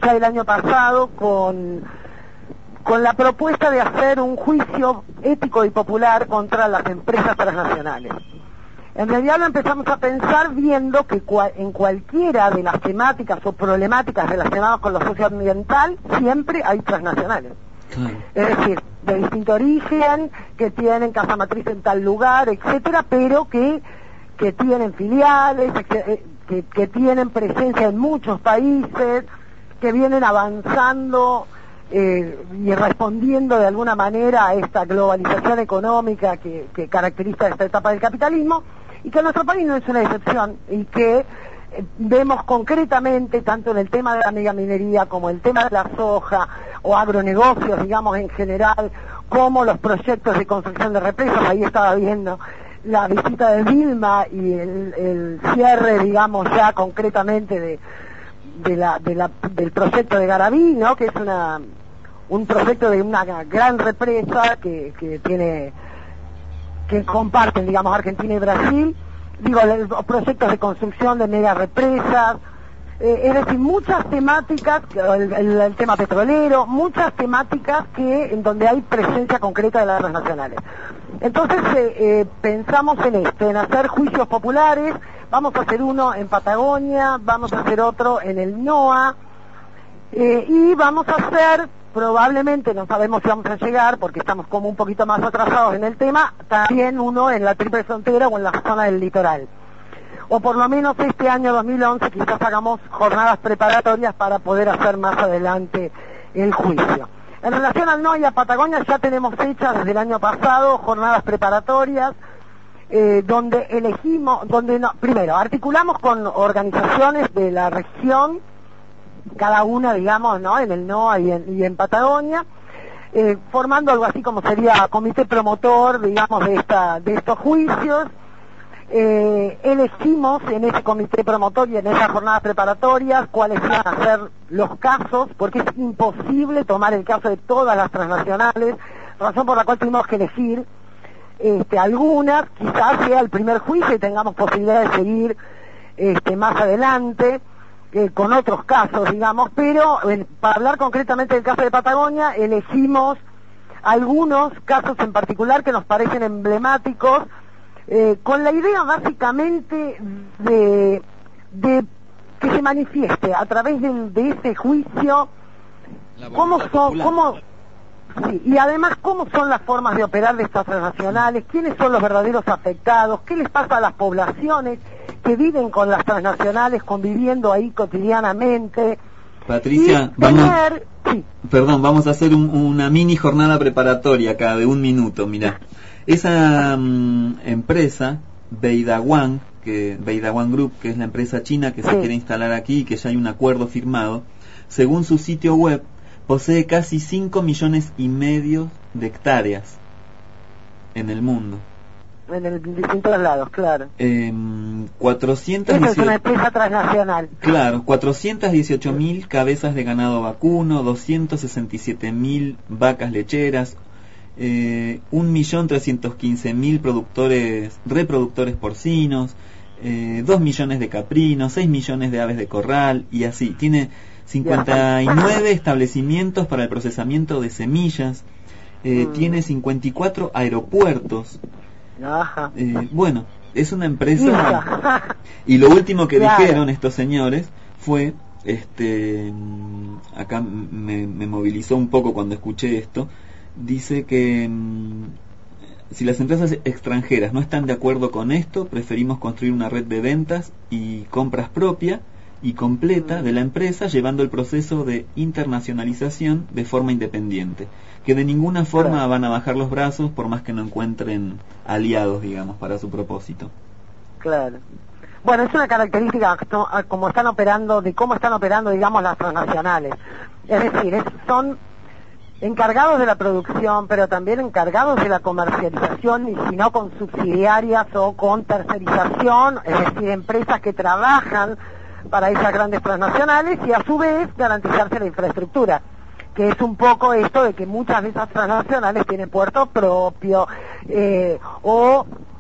ya el año pasado con, con la propuesta de hacer un juicio ético y popular contra las empresas transnacionales. En realidad lo empezamos a pensar viendo que cua- en cualquiera de las temáticas o problemáticas relacionadas con lo socioambiental siempre hay transnacionales. Claro. Es decir, de distinto origen, que tienen casa matriz en tal lugar, etcétera, pero que, que tienen filiales, que, que tienen presencia en muchos países, que vienen avanzando eh, y respondiendo de alguna manera a esta globalización económica que, que caracteriza esta etapa del capitalismo, y que nuestro país no es una excepción, y que eh, vemos concretamente, tanto en el tema de la megaminería como el tema de la soja, o agronegocios, digamos, en general, como los proyectos de construcción de represas. Ahí estaba viendo la visita de Vilma y el, el cierre, digamos, ya concretamente de, de la, de la, del proyecto de Garabí, ¿no? Que es una, un proyecto de una gran represa que, que tiene, que comparten, digamos, Argentina y Brasil. Digo, los proyectos de construcción de mega represas, eh, es decir, muchas temáticas, el, el, el tema petrolero, muchas temáticas que en donde hay presencia concreta de las transnacionales. Entonces eh, eh, pensamos en esto, en hacer juicios populares. Vamos a hacer uno en Patagonia, vamos a hacer otro en el NOA, eh, y vamos a hacer, probablemente, no sabemos si vamos a llegar porque estamos como un poquito más atrasados en el tema, también uno en la Triple Frontera o en la zona del litoral. O por lo menos este año dos mil once quizás hagamos jornadas preparatorias para poder hacer más adelante el juicio. En relación al NOA y a Patagonia ya tenemos hechas desde el año pasado jornadas preparatorias, eh, donde elegimos, donde no, primero articulamos con organizaciones de la región, cada una, digamos, ¿no? En el NOA y en, y en Patagonia, eh, formando algo así como sería comité promotor, digamos, de esta, de estos juicios. Eh, elegimos en ese comité promotor y en esas jornadas preparatorias cuáles iban a ser los casos, porque es imposible tomar el caso de todas las transnacionales, razón por la cual tuvimos que elegir este, algunas. Quizás sea el primer juicio y tengamos posibilidad de seguir este, más adelante eh, con otros casos, digamos, pero eh, para hablar concretamente del caso de Patagonia, elegimos algunos casos en particular que nos parecen emblemáticos, Eh, con la idea básicamente de, de que se manifieste a través de, de ese juicio cómo son, cómo, sí, y además cómo son las formas de operar de estas transnacionales, quiénes son los verdaderos afectados, qué les pasa a las poblaciones que viven con las transnacionales, conviviendo ahí cotidianamente. Patricia, vamos, tener, sí. perdón, vamos a hacer un, una mini jornada preparatoria acá de un minuto, mirá. Esa um, empresa, Beidawan, que Beidawan Group, que es la empresa china que sí. se quiere instalar aquí y que ya hay un acuerdo firmado, según su sitio web, posee casi cinco millones y medio de hectáreas en el mundo. En el, distintos lados, claro. Eh, cuatrocientos Esa es una empresa transnacional. Claro, cuatrocientas dieciocho mil cabezas de ganado vacuno, doscientas sesenta y siete mil vacas lecheras, Eh, un millón trescientos quince mil productores, reproductores porcinos, eh, dos millones de caprinos, seis millones de aves de corral, y así. Tiene cincuenta y nueve establecimientos para el procesamiento de semillas, eh, mm. tiene cincuenta y cuatro aeropuertos. Ajá. Eh, bueno, es una empresa. Y lo último que claro. dijeron estos señores fue, este, acá me, me movilizó un poco cuando escuché esto. Dice que mmm, si las empresas extranjeras no están de acuerdo con esto, preferimos construir una red de ventas y compras propia y completa de la empresa, llevando el proceso de internacionalización de forma independiente, que de ninguna forma claro. van a bajar los brazos por más que no encuentren aliados, digamos, para su propósito. Claro. Bueno, es una característica como están operando, de cómo están operando, digamos, las transnacionales. Es decir, es, son encargados de la producción, pero también encargados de la comercialización, y si no con subsidiarias o con tercerización, es decir, empresas que trabajan para esas grandes transnacionales, y a su vez garantizarse la infraestructura, que es un poco esto de que muchas de esas transnacionales tienen puerto propio, eh, o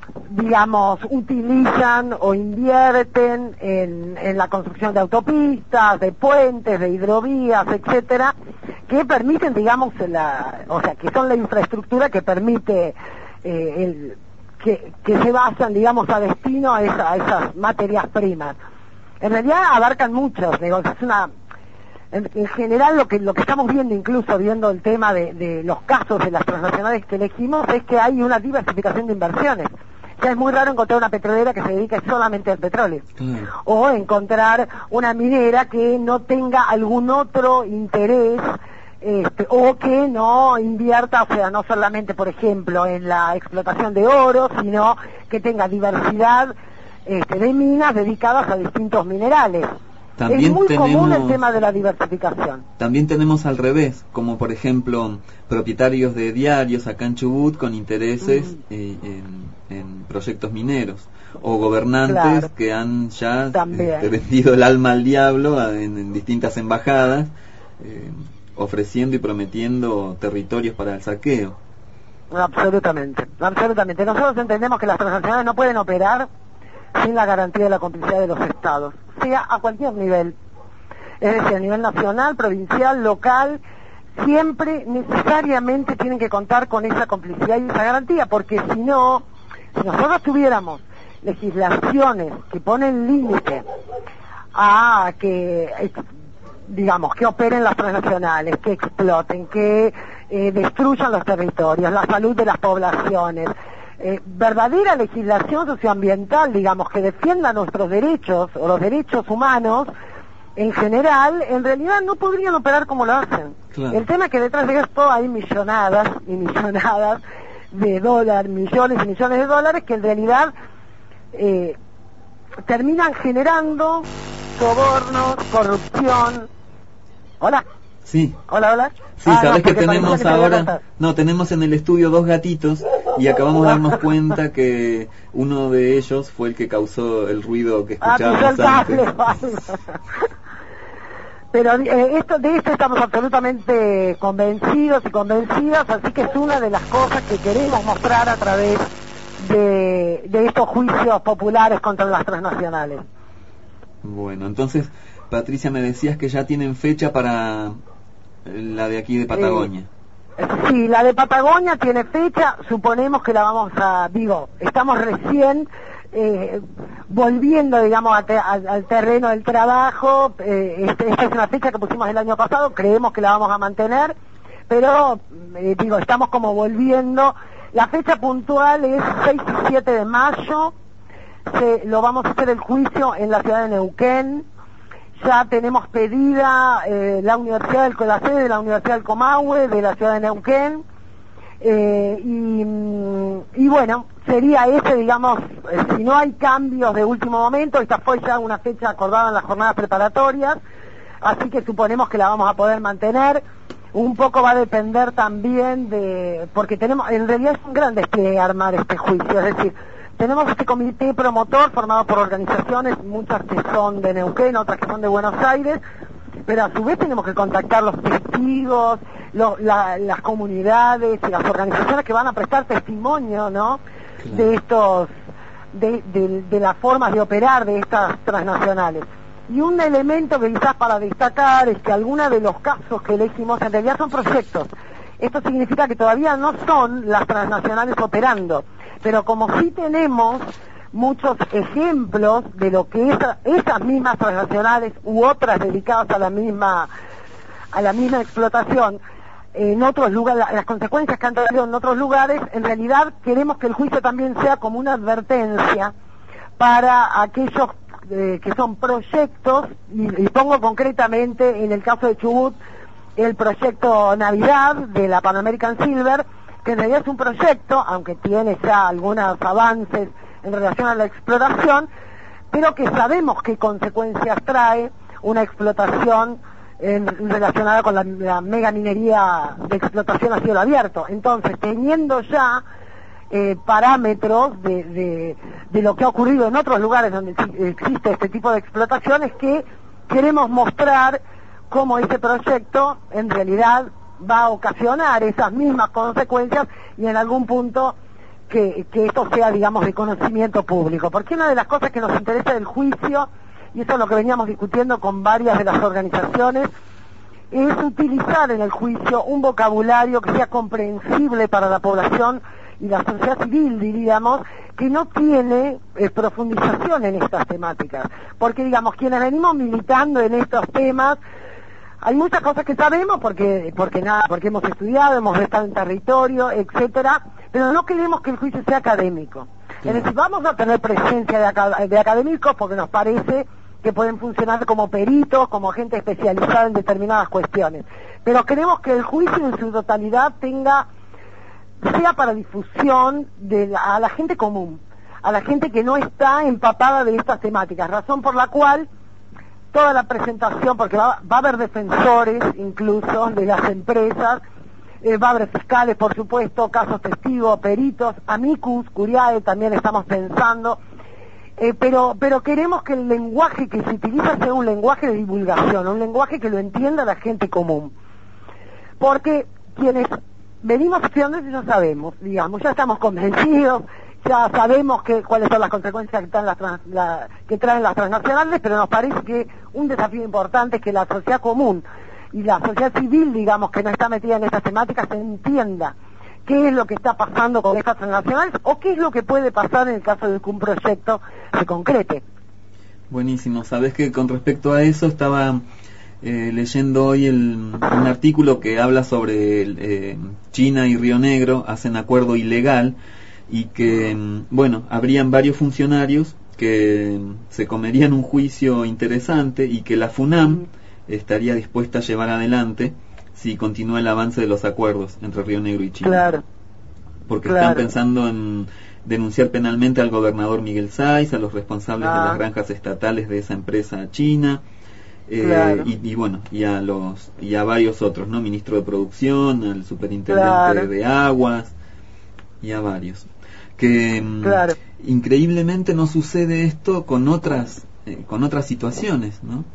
digamos, utilizan o invierten en, en la construcción de autopistas, de puentes, de hidrovías, etcétera, que permiten, digamos, la, o sea, que son la infraestructura que permite eh, el, que, que se basan, digamos, a destino a, esa, a esas materias primas. En realidad abarcan muchos negocios. Es una, en, en general lo que lo que estamos viendo, incluso viendo el tema de, de los casos de las transnacionales que elegimos, es que hay una diversificación de inversiones. Ya es muy raro encontrar una petrolera que se dedique solamente al petróleo, mm. o encontrar una minera que no tenga algún otro interés, este, o que no invierta, o sea, no solamente, por ejemplo, en la explotación de oro, sino que tenga diversidad este, de minas dedicadas a distintos minerales. También es muy tenemos, común el tema de la diversificación. También tenemos al revés, como por ejemplo propietarios de diarios acá en Chubut con intereses mm. eh, en, en proyectos mineros, o gobernantes claro. que han ya eh, vendido el alma al diablo en, en distintas embajadas, eh, ofreciendo y prometiendo territorios para el saqueo. Absolutamente, absolutamente. Nosotros entendemos que las transnacionales no pueden operar sin la garantía de la complicidad de los estados, sea a cualquier nivel, es decir, a nivel nacional, provincial, local, siempre necesariamente tienen que contar con esa complicidad y esa garantía, porque si no, si nosotros tuviéramos legislaciones que ponen límite a que, digamos, que operen las transnacionales, que exploten, que eh, destruyan los territorios, la salud de las poblaciones, Eh, verdadera legislación socioambiental, digamos, que defienda nuestros derechos o los derechos humanos en general, en realidad no podrían operar como lo hacen. Claro. El tema es que detrás de esto hay millonadas y millonadas de dólares, millones y millones de dólares que en realidad eh, terminan generando sobornos, corrupción. Hola. Sí. Hola, hola. Sí, ah, sabes no, que tenemos que ahora, no, tenemos en el estudio dos gatitos y acabamos de darnos cuenta que uno de ellos fue el que causó el ruido que escuchábamos ah, antes. Pero eh, esto, de esto estamos absolutamente convencidos y convencidas, así que es una de las cosas que queremos mostrar a través de, de estos juicios populares contra las transnacionales. Bueno, entonces, Patricia, me decías que ya tienen fecha para la de aquí de Patagonia. Eh, sí, la de Patagonia tiene fecha, suponemos que la vamos a, digo, estamos recién eh, volviendo, digamos, a te, a, al terreno del trabajo. Eh, este, esta es una fecha que pusimos el año pasado, creemos que la vamos a mantener, pero, eh, digo, estamos como volviendo. La fecha puntual es seis y siete de mayo, se, lo vamos a hacer el juicio en la ciudad de Neuquén. Ya tenemos pedida eh, la Universidad del la sede de la Universidad del Comahue, de la ciudad de Neuquén, eh, y, y bueno, sería ese, digamos, eh, si no hay cambios de último momento, esta fue ya una fecha acordada en las jornadas preparatorias, así que suponemos que la vamos a poder mantener. Un poco va a depender también de, porque tenemos, en realidad es un gran despliegue armar este juicio, es decir, tenemos este comité promotor formado por organizaciones, muchas que son de Neuquén, otras que son de Buenos Aires, pero a su vez tenemos que contactar los testigos, lo, la, las comunidades y las organizaciones que van a prestar testimonio, ¿no? Claro. De estos, de, de, de las formas de operar de estas transnacionales. Y un elemento que quizás para destacar es que algunos de los casos que elegimos en realidad son proyectos. Esto significa que todavía no son las transnacionales operando, pero como sí tenemos muchos ejemplos de lo que esa, esas mismas transnacionales u otras dedicadas a la misma a la misma explotación en otros lugares, las consecuencias que han traído en otros lugares, en realidad queremos que el juicio también sea como una advertencia para aquellos eh, que son proyectos, y, y pongo concretamente en el caso de Chubut el proyecto Navidad de la Pan American Silver, que en realidad es un proyecto, aunque tiene ya algunos avances en relación a la explotación, pero que sabemos qué consecuencias trae una explotación en, relacionada con la, la mega minería de explotación a cielo abierto. Entonces, teniendo ya eh, parámetros de, de, de lo que ha ocurrido en otros lugares donde existe este tipo de explotaciones, que queremos mostrar cómo este proyecto en realidad va a ocasionar esas mismas consecuencias y en algún punto que, que esto sea, digamos, de conocimiento público, porque una de las cosas que nos interesa del juicio, y eso es lo que veníamos discutiendo con varias de las organizaciones, es utilizar en el juicio un vocabulario que sea comprensible para la población y la sociedad civil, diríamos, que no tiene eh, profundización en estas temáticas, porque, digamos, quienes venimos militando en estos temas, hay muchas cosas que sabemos porque porque nada, porque hemos estudiado, hemos estado en territorio, etcétera, pero no queremos que el juicio sea académico. Sí. Es decir, vamos a tener presencia de, acad de académicos porque nos parece que pueden funcionar como peritos, como gente especializada en determinadas cuestiones, pero queremos que el juicio en su totalidad tenga, sea para difusión de la, a la gente común, a la gente que no está empapada de estas temáticas, razón por la cual toda la presentación, porque va, va a haber defensores incluso de las empresas, eh, va a haber fiscales, por supuesto, casos testigos, peritos, amicus, curiae, también estamos pensando, eh, pero, pero queremos que el lenguaje que se utiliza sea un lenguaje de divulgación, un lenguaje que lo entienda la gente común. Porque quienes venimos estudiando eso ya sabemos, digamos, ya estamos convencidos, ya sabemos que, cuáles son las consecuencias que traen las, trans, la, que traen las transnacionales, pero nos parece que un desafío importante es que la sociedad común y la sociedad civil, digamos, que no está metida en estas temáticas, entienda qué es lo que está pasando con estas transnacionales o qué es lo que puede pasar en el caso de que un proyecto se concrete. Buenísimo. Sabés que con respecto a eso estaba eh, leyendo hoy el, un artículo que habla sobre el, eh, China y Río Negro hacen acuerdo ilegal, y que, bueno, habrían varios funcionarios que se comerían un juicio interesante y que la FUNAM estaría dispuesta a llevar adelante si continúa el avance de los acuerdos entre Río Negro y China. Claro. Porque claro. están pensando en denunciar penalmente al gobernador Miguel Sáiz, a los responsables ah. de las granjas estatales de esa empresa china, eh, claro. y, y bueno, y a los y a varios otros, ¿no? Ministro de Producción, al superintendente claro. de Aguas y a varios. Que claro. increíblemente no sucede esto con otras eh, con otras situaciones, ¿no?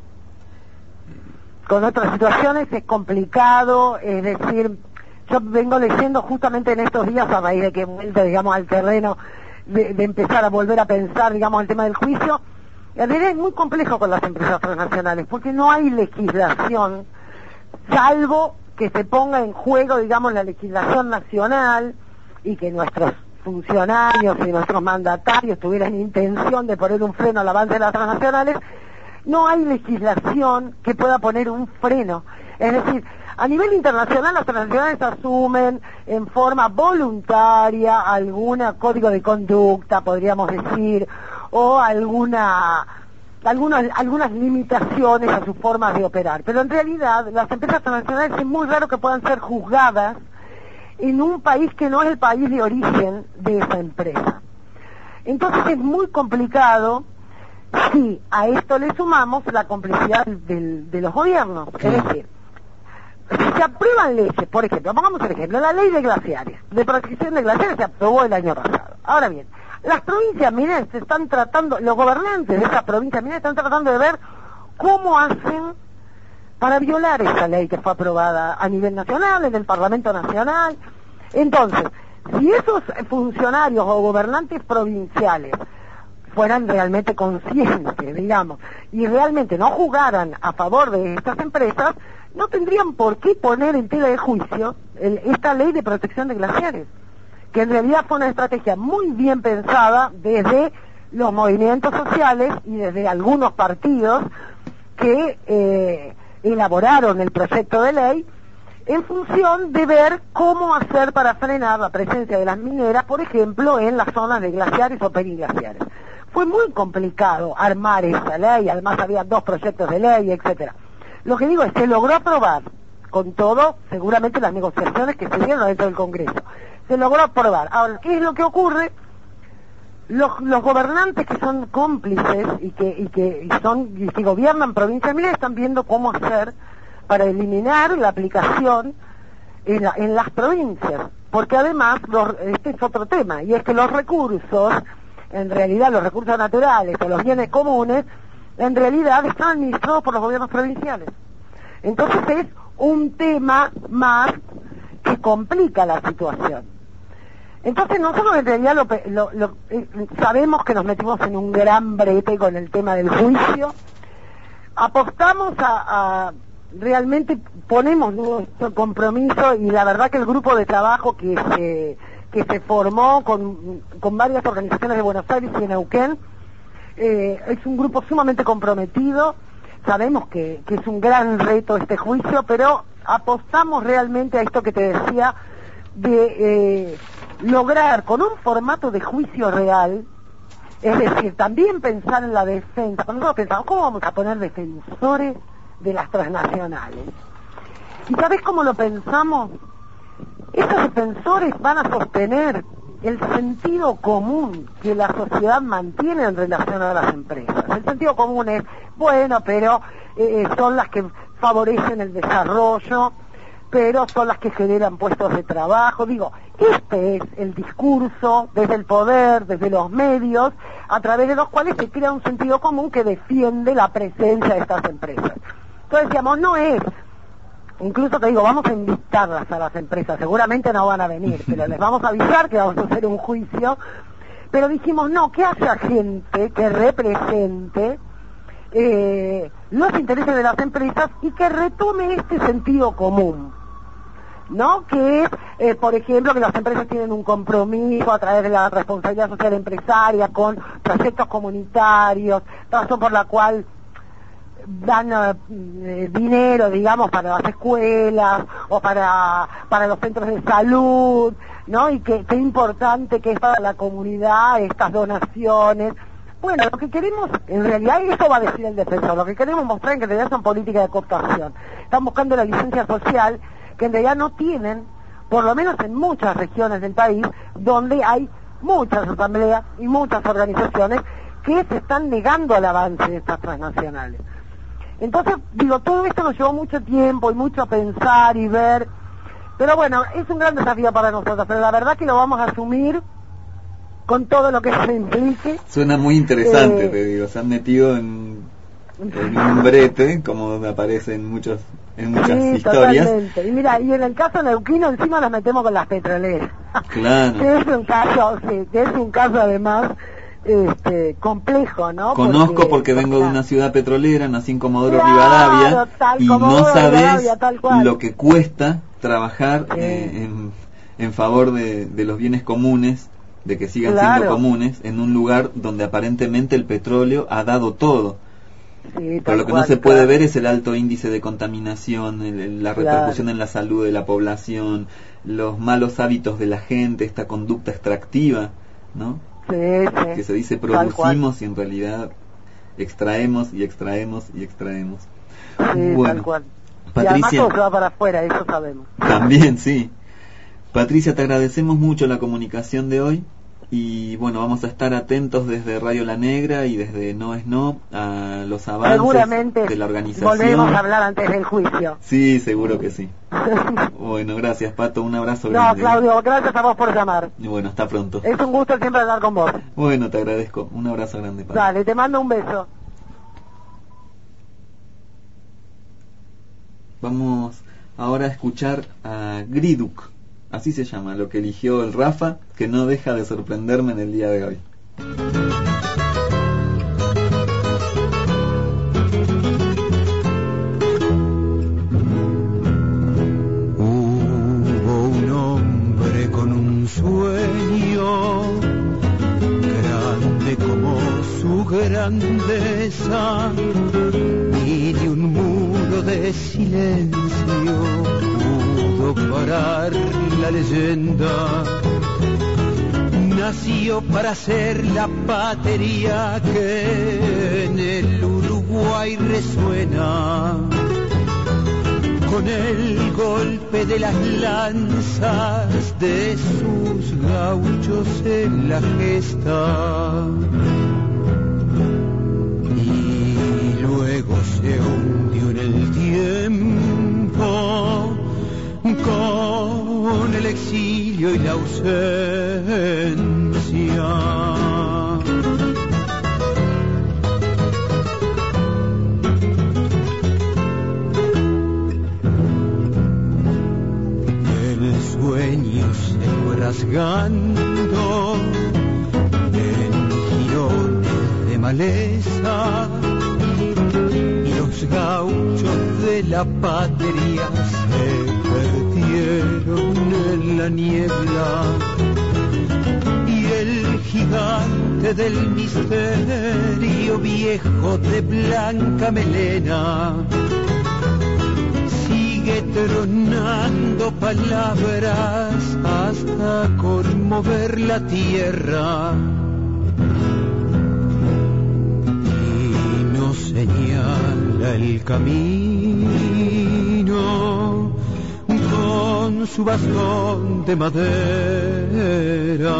Con otras situaciones es complicado, es decir, yo vengo leyendo justamente en estos días, a raíz de que he vuelto, digamos, al terreno de, de empezar a volver a pensar, digamos, el tema del juicio. En realidad es muy complejo con las empresas transnacionales, porque no hay legislación, salvo que se ponga en juego, digamos, la legislación nacional y que nuestros funcionarios y nuestros mandatarios tuvieran intención de poner un freno al avance de las transnacionales. No hay legislación que pueda poner un freno. Es decir, a nivel internacional las transnacionales asumen en forma voluntaria algún código de conducta, podríamos decir, o alguna algunas, algunas limitaciones a sus formas de operar. Pero en realidad las empresas transnacionales es muy raro que puedan ser juzgadas en un país que no es el país de origen de esa empresa. Entonces es muy complicado si a esto le sumamos la complicidad del, de los gobiernos. Es decir, si se aprueban leyes, por ejemplo, pongamos el ejemplo, la ley de glaciares, de protección de glaciares se aprobó el año pasado. Ahora bien, las provincias mineras están tratando, los gobernantes de esas provincias mineras están tratando de ver cómo hacen para violar esa ley que fue aprobada a nivel nacional, en el Parlamento Nacional. Entonces, si esos funcionarios o gobernantes provinciales fueran realmente conscientes, digamos, y realmente no jugaran a favor de estas empresas, no tendrían por qué poner en tela de juicio el, esta ley de protección de glaciares, que en realidad fue una estrategia muy bien pensada desde los movimientos sociales y desde algunos partidos que eh, elaboraron el proyecto de ley en función de ver cómo hacer para frenar la presencia de las mineras, por ejemplo, en las zonas de glaciares o periglaciares. Fue muy complicado armar esa ley, además había dos proyectos de ley, etcétera. Lo que digo es que se logró aprobar, con todo, seguramente las negociaciones que se dieron dentro del Congreso. Se logró aprobar. Ahora, ¿qué es lo que ocurre? Los, los gobernantes que son cómplices y que, y que y son y que gobiernan provincias mineras están viendo cómo hacer para eliminar la aplicación en, la, en las provincias, porque además los, este es otro tema, y es que los recursos, en realidad los recursos naturales o los bienes comunes, en realidad están administrados por los gobiernos provinciales. Entonces es un tema más que complica la situación. Entonces nosotros en realidad lo, lo, lo, eh, sabemos que nos metimos en un gran brete con el tema del juicio, apostamos a, a realmente ponemos nuestro compromiso, y la verdad que el grupo de trabajo que se, que se formó con, con varias organizaciones de Buenos Aires y en Neuquén, eh, es un grupo sumamente comprometido. Sabemos que, que es un gran reto este juicio, pero apostamos realmente a esto que te decía, de eh, lograr con un formato de juicio real, es decir, también pensar en la defensa. Cuando nosotros pensamos, ¿cómo vamos a poner defensores de las transnacionales? ¿Y sabés cómo lo pensamos? Esos defensores van a sostener el sentido común que la sociedad mantiene en relación a las empresas. El sentido común es, bueno, pero eh, son las que favorecen el desarrollo, pero son las que generan puestos de trabajo. Digo, este es el discurso desde el poder, desde los medios, a través de los cuales se crea un sentido común que defiende la presencia de estas empresas. Entonces decíamos, no es, incluso te digo, vamos a invitarlas a las empresas, seguramente no van a venir, pero les vamos a avisar que vamos a hacer un juicio, pero dijimos, no, que haya gente que represente eh, los intereses de las empresas y que retome este sentido común, ¿no? Que es, eh, por ejemplo, que las empresas tienen un compromiso a través de la responsabilidad social empresaria con proyectos comunitarios, razón por la cual dan eh, dinero, digamos, para las escuelas o para para los centros de salud, ¿no? Y que qué importante que es para la comunidad estas donaciones. Bueno, lo que queremos, en realidad, y eso va a decir el defensor, lo que queremos mostrar en que en realidad son políticas de cooptación. Están buscando la licencia social, que en realidad no tienen, por lo menos en muchas regiones del país, donde hay muchas asambleas y muchas organizaciones que se están negando al avance de estas transnacionales. Entonces, digo, todo esto nos llevó mucho tiempo y mucho a pensar y ver, pero bueno, es un gran desafío para nosotros, pero la verdad que lo vamos a asumir con todo lo que se implique. Suena muy interesante, eh, te digo, se han metido en, en un brete, como aparece en muchos en muchas sí, historias. Totalmente. Y mira, y en el caso neuquino encima nos metemos con las petroleras. Claro. que es un caso, sí, que es un caso además este complejo, ¿no? Conozco porque, porque vengo claro. de una ciudad petrolera, nací en Comodoro claro, Rivadavia, y Comodoro, no sabés lo que cuesta trabajar sí. eh, en, en favor de, de los bienes comunes, de que sigan claro. siendo comunes, en un lugar donde aparentemente el petróleo ha dado todo. Sí, pero lo que cual, no se puede claro. ver es el alto índice de contaminación, el, la repercusión claro. en la salud de la población, los malos hábitos de la gente, esta conducta extractiva, ¿no? Sí, sí. Que se dice producimos y en realidad extraemos y extraemos y extraemos. Sí, bueno, tal cual. Patricia, y además todo se va para afuera, eso sabemos. También, sí. Patricia, te agradecemos mucho la comunicación de hoy y bueno, vamos a estar atentos desde Radio La Negra y desde No es No a los avances seguramente de la organización. Volveremos a hablar antes del juicio. Sí, seguro que sí. Bueno, gracias, Pato, un abrazo grande. No, Claudio, gracias a vos por llamar. Y bueno, hasta pronto. Es un gusto siempre hablar con vos. Bueno, te agradezco. Un abrazo grande, Pato. Dale, te mando un beso. Vamos ahora a escuchar a Griduk. Así se llama, lo que eligió el Rafa, que no deja de sorprenderme en el día de hoy. Hubo un hombre con un sueño grande como su grandeza y de un muro de silencio parar la leyenda. Nació para ser la batería que en el Uruguay resuena con el golpe de las lanzas de sus gauchos en la gesta. Y luego se hundió en el tiempo con el exilio y la ausencia. El sueños se fue rasgando en jirones de maleza, y los gauchos de la patria se perdieron en la niebla, y el gigante del misterio viejo de blanca melena sigue tronando palabras hasta conmover la tierra, y nos señala el camino con su bastón de madera.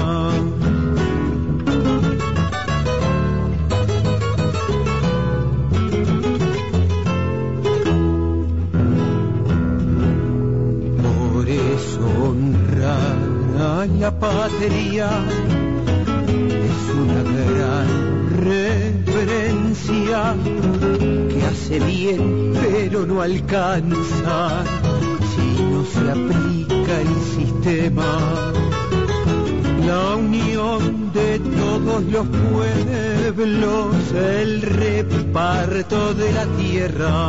Honrar a la patria es una gran reverencia que hace bien pero no alcanza si no se aplica el sistema. La unión de todos los pueblos, el reparto de la tierra,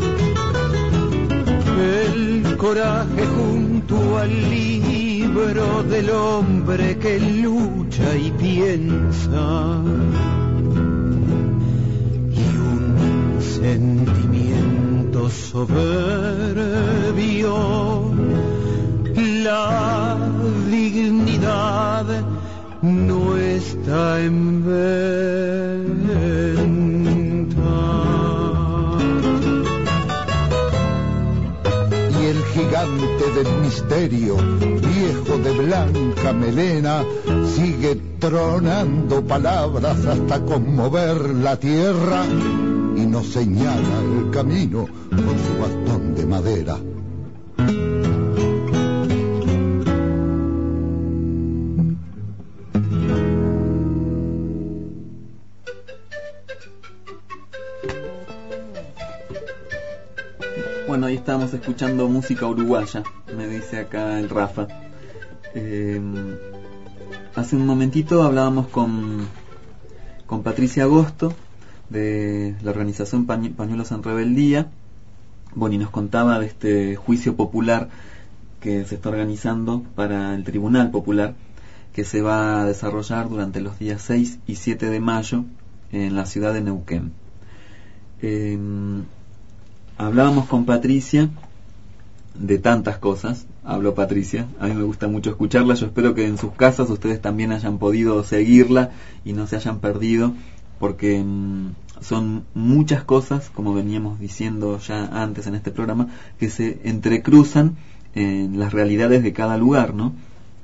el coraje junto al libro del hombre que lucha y piensa, y un sentimiento soberbio, la dignidad no está en venta. El gigante del misterio, viejo de blanca melena, sigue tronando palabras hasta conmover la tierra, y nos señala el camino con su bastón de madera. Bueno, ahí estábamos escuchando música uruguaya, me dice acá el Rafa. Eh, hace un momentito hablábamos con, con Patricia Agosto de la organización Pañ- Pañuelos en Rebeldía. Bueno, y nos contaba de este juicio popular que se está organizando para el Tribunal Popular, que se va a desarrollar durante los días seis y siete de mayo en la ciudad de Neuquén. Eh, Hablábamos con Patricia de tantas cosas. Habló Patricia, a mí me gusta mucho escucharla. Yo espero que en sus casas ustedes también hayan podido seguirla y no se hayan perdido, porque mmm, son muchas cosas, como veníamos diciendo ya antes en este programa, que se entrecruzan en las realidades de cada lugar, ¿no?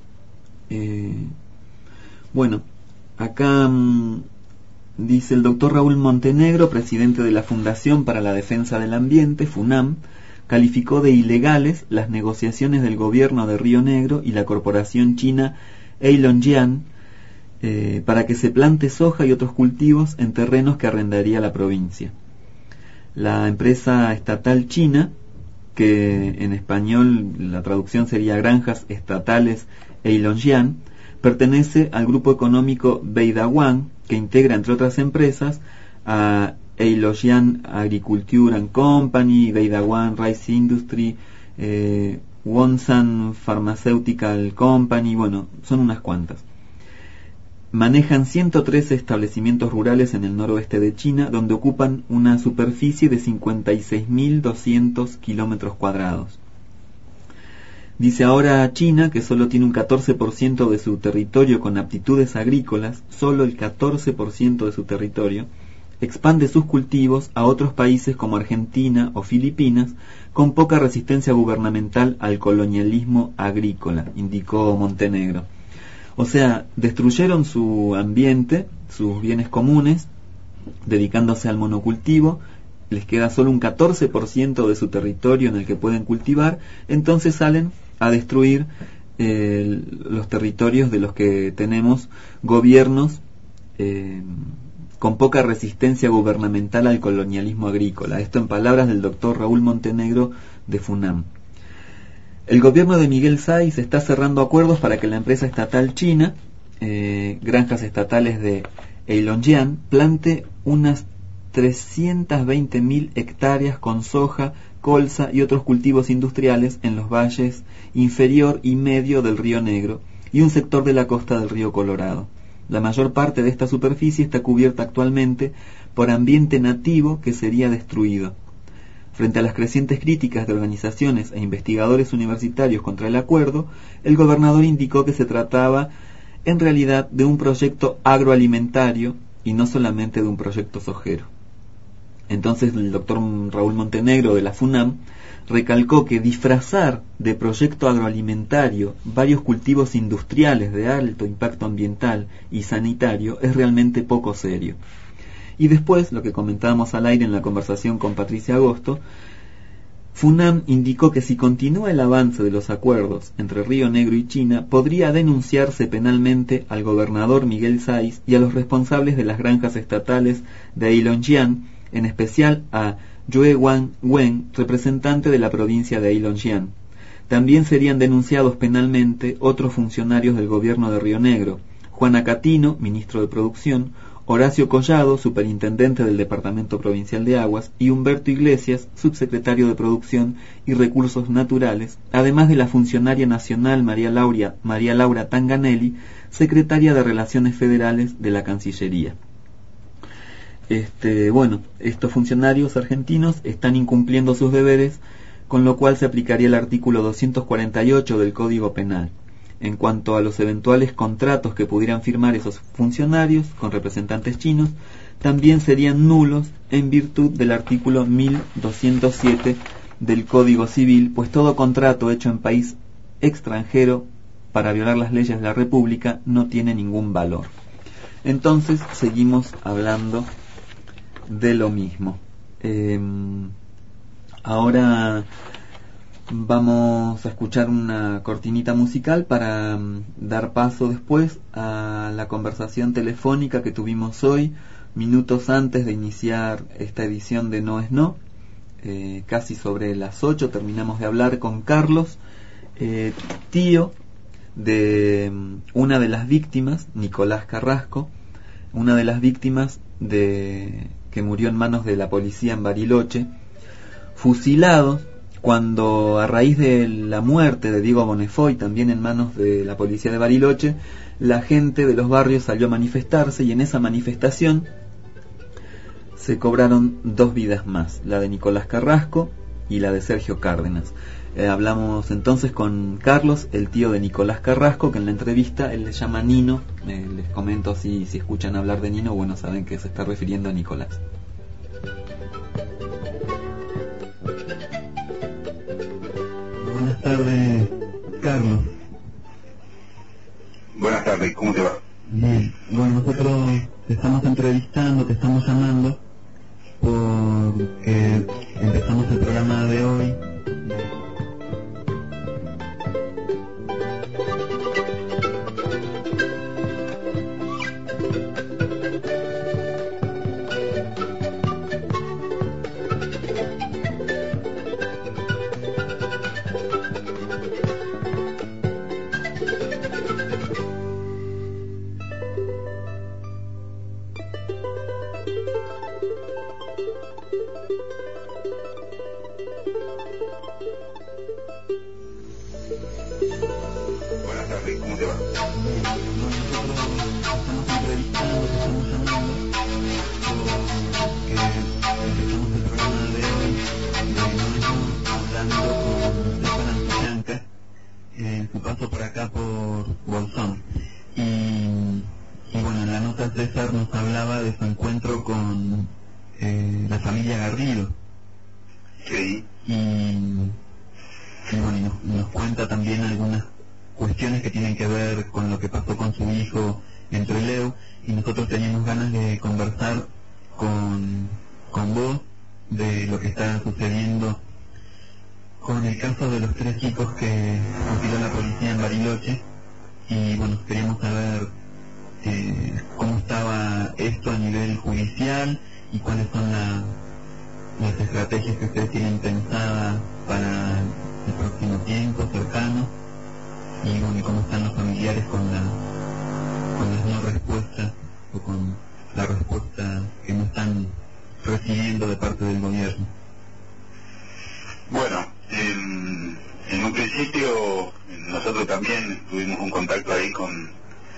Eh, bueno, acá mmm, dice el doctor Raúl Montenegro, presidente de la Fundación para la Defensa del Ambiente, FUNAM, calificó de ilegales las negociaciones del gobierno de Río Negro y la corporación china Heilongjian eh, para que se plante soja y otros cultivos en terrenos que arrendaría la provincia. La empresa estatal china, que en español la traducción sería Granjas Estatales Heilongjian, pertenece al grupo económico Beidawang, que integra, entre otras empresas, a Heilongjian Agriculture and Company, Beidawang Rice Industry, eh, Wonsan Pharmaceutical Company, bueno, son unas cuantas. Manejan ciento trece establecimientos rurales en el noroeste de China, donde ocupan una superficie de cincuenta y seis mil doscientos kilómetros cuadrados. Dice ahora China que solo tiene un catorce por ciento de su territorio con aptitudes agrícolas, solo el catorce por ciento de su territorio, expande sus cultivos a otros países como Argentina o Filipinas, con poca resistencia gubernamental al colonialismo agrícola, indicó Montenegro. O sea, destruyeron su ambiente, sus bienes comunes, dedicándose al monocultivo, les queda solo un catorce por ciento de su territorio en el que pueden cultivar, entonces salen a destruir eh, los territorios de los que tenemos gobiernos eh, con poca resistencia gubernamental al colonialismo agrícola. Esto en palabras del doctor Raúl Montenegro de FUNAM. El gobierno de Miguel Sáiz está cerrando acuerdos para que la empresa estatal china, eh, Granjas Estatales de Heilongjiang, plante unas trescientas veinte mil hectáreas con soja, colza y otros cultivos industriales en los valles inferior y medio del Río Negro y un sector de la costa del Río Colorado. La mayor parte de esta superficie está cubierta actualmente por ambiente nativo que sería destruido. Frente a las crecientes críticas de organizaciones e investigadores universitarios contra el acuerdo, el gobernador indicó que se trataba en realidad de un proyecto agroalimentario y no solamente de un proyecto sojero. Entonces el doctor Raúl Montenegro de la FUNAM recalcó que disfrazar de proyecto agroalimentario varios cultivos industriales de alto impacto ambiental y sanitario es realmente poco serio. Y después, lo que comentábamos al aire en la conversación con Patricia Agosto, FUNAM indicó que si continúa el avance de los acuerdos entre Río Negro y China, podría denunciarse penalmente al gobernador Miguel Sáiz y a los responsables de las granjas estatales de Heilongjiang, en especial a Yue Wan Wen, representante de la provincia de Heilongjiang. También serían denunciados penalmente otros funcionarios del gobierno de Río Negro, Juan Acatino, ministro de Producción, Horacio Collado, superintendente del Departamento Provincial de Aguas, y Humberto Iglesias, subsecretario de Producción y Recursos Naturales, además de la funcionaria nacional María Laura, María Laura Tanganelli, secretaria de Relaciones Federales de la Cancillería. Este, bueno, estos funcionarios argentinos están incumpliendo sus deberes, con lo cual se aplicaría el artículo doscientos cuarenta y ocho del Código Penal. En cuanto a los eventuales contratos que pudieran firmar esos funcionarios con representantes chinos, también serían nulos en virtud del artículo mil doscientos siete del Código Civil, pues todo contrato hecho en país extranjero para violar las leyes de la República no tiene ningún valor. Entonces seguimos hablando de lo mismo. Eh, ahora vamos a escuchar una cortinita musical para um, dar paso después a la conversación telefónica que tuvimos hoy, minutos antes de iniciar esta edición de No es No. Eh, casi sobre las ocho terminamos de hablar con Carlos, eh, tío de um, una de las víctimas, Nicolás Carrasco, una de las víctimas de que murió en manos de la policía en Bariloche, fusilado cuando, a raíz de la muerte de Diego Bonnefoy, también en manos de la policía de Bariloche, la gente de los barrios salió a manifestarse, y en esa manifestación se cobraron dos vidas más, la de Nicolás Carrasco y la de Sergio Cárdenas. Eh, hablamos entonces con Carlos, el tío de Nicolás Carrasco, que en la entrevista él le llama Nino. Eh, les comento si, si escuchan hablar de Nino, bueno, saben que se está refiriendo a Nicolás. Buenas tardes, Carlos. Buenas tardes, ¿cómo te va? Bien, bueno, nosotros te estamos entrevistando, te estamos llamando porque empezamos el programa de hoy. el próximo tiempo, cercano, y bueno, y cómo están los familiares con la con las no respuestas o con la respuesta que no están recibiendo de parte del gobierno. Bueno, en, en un principio nosotros también tuvimos un contacto ahí con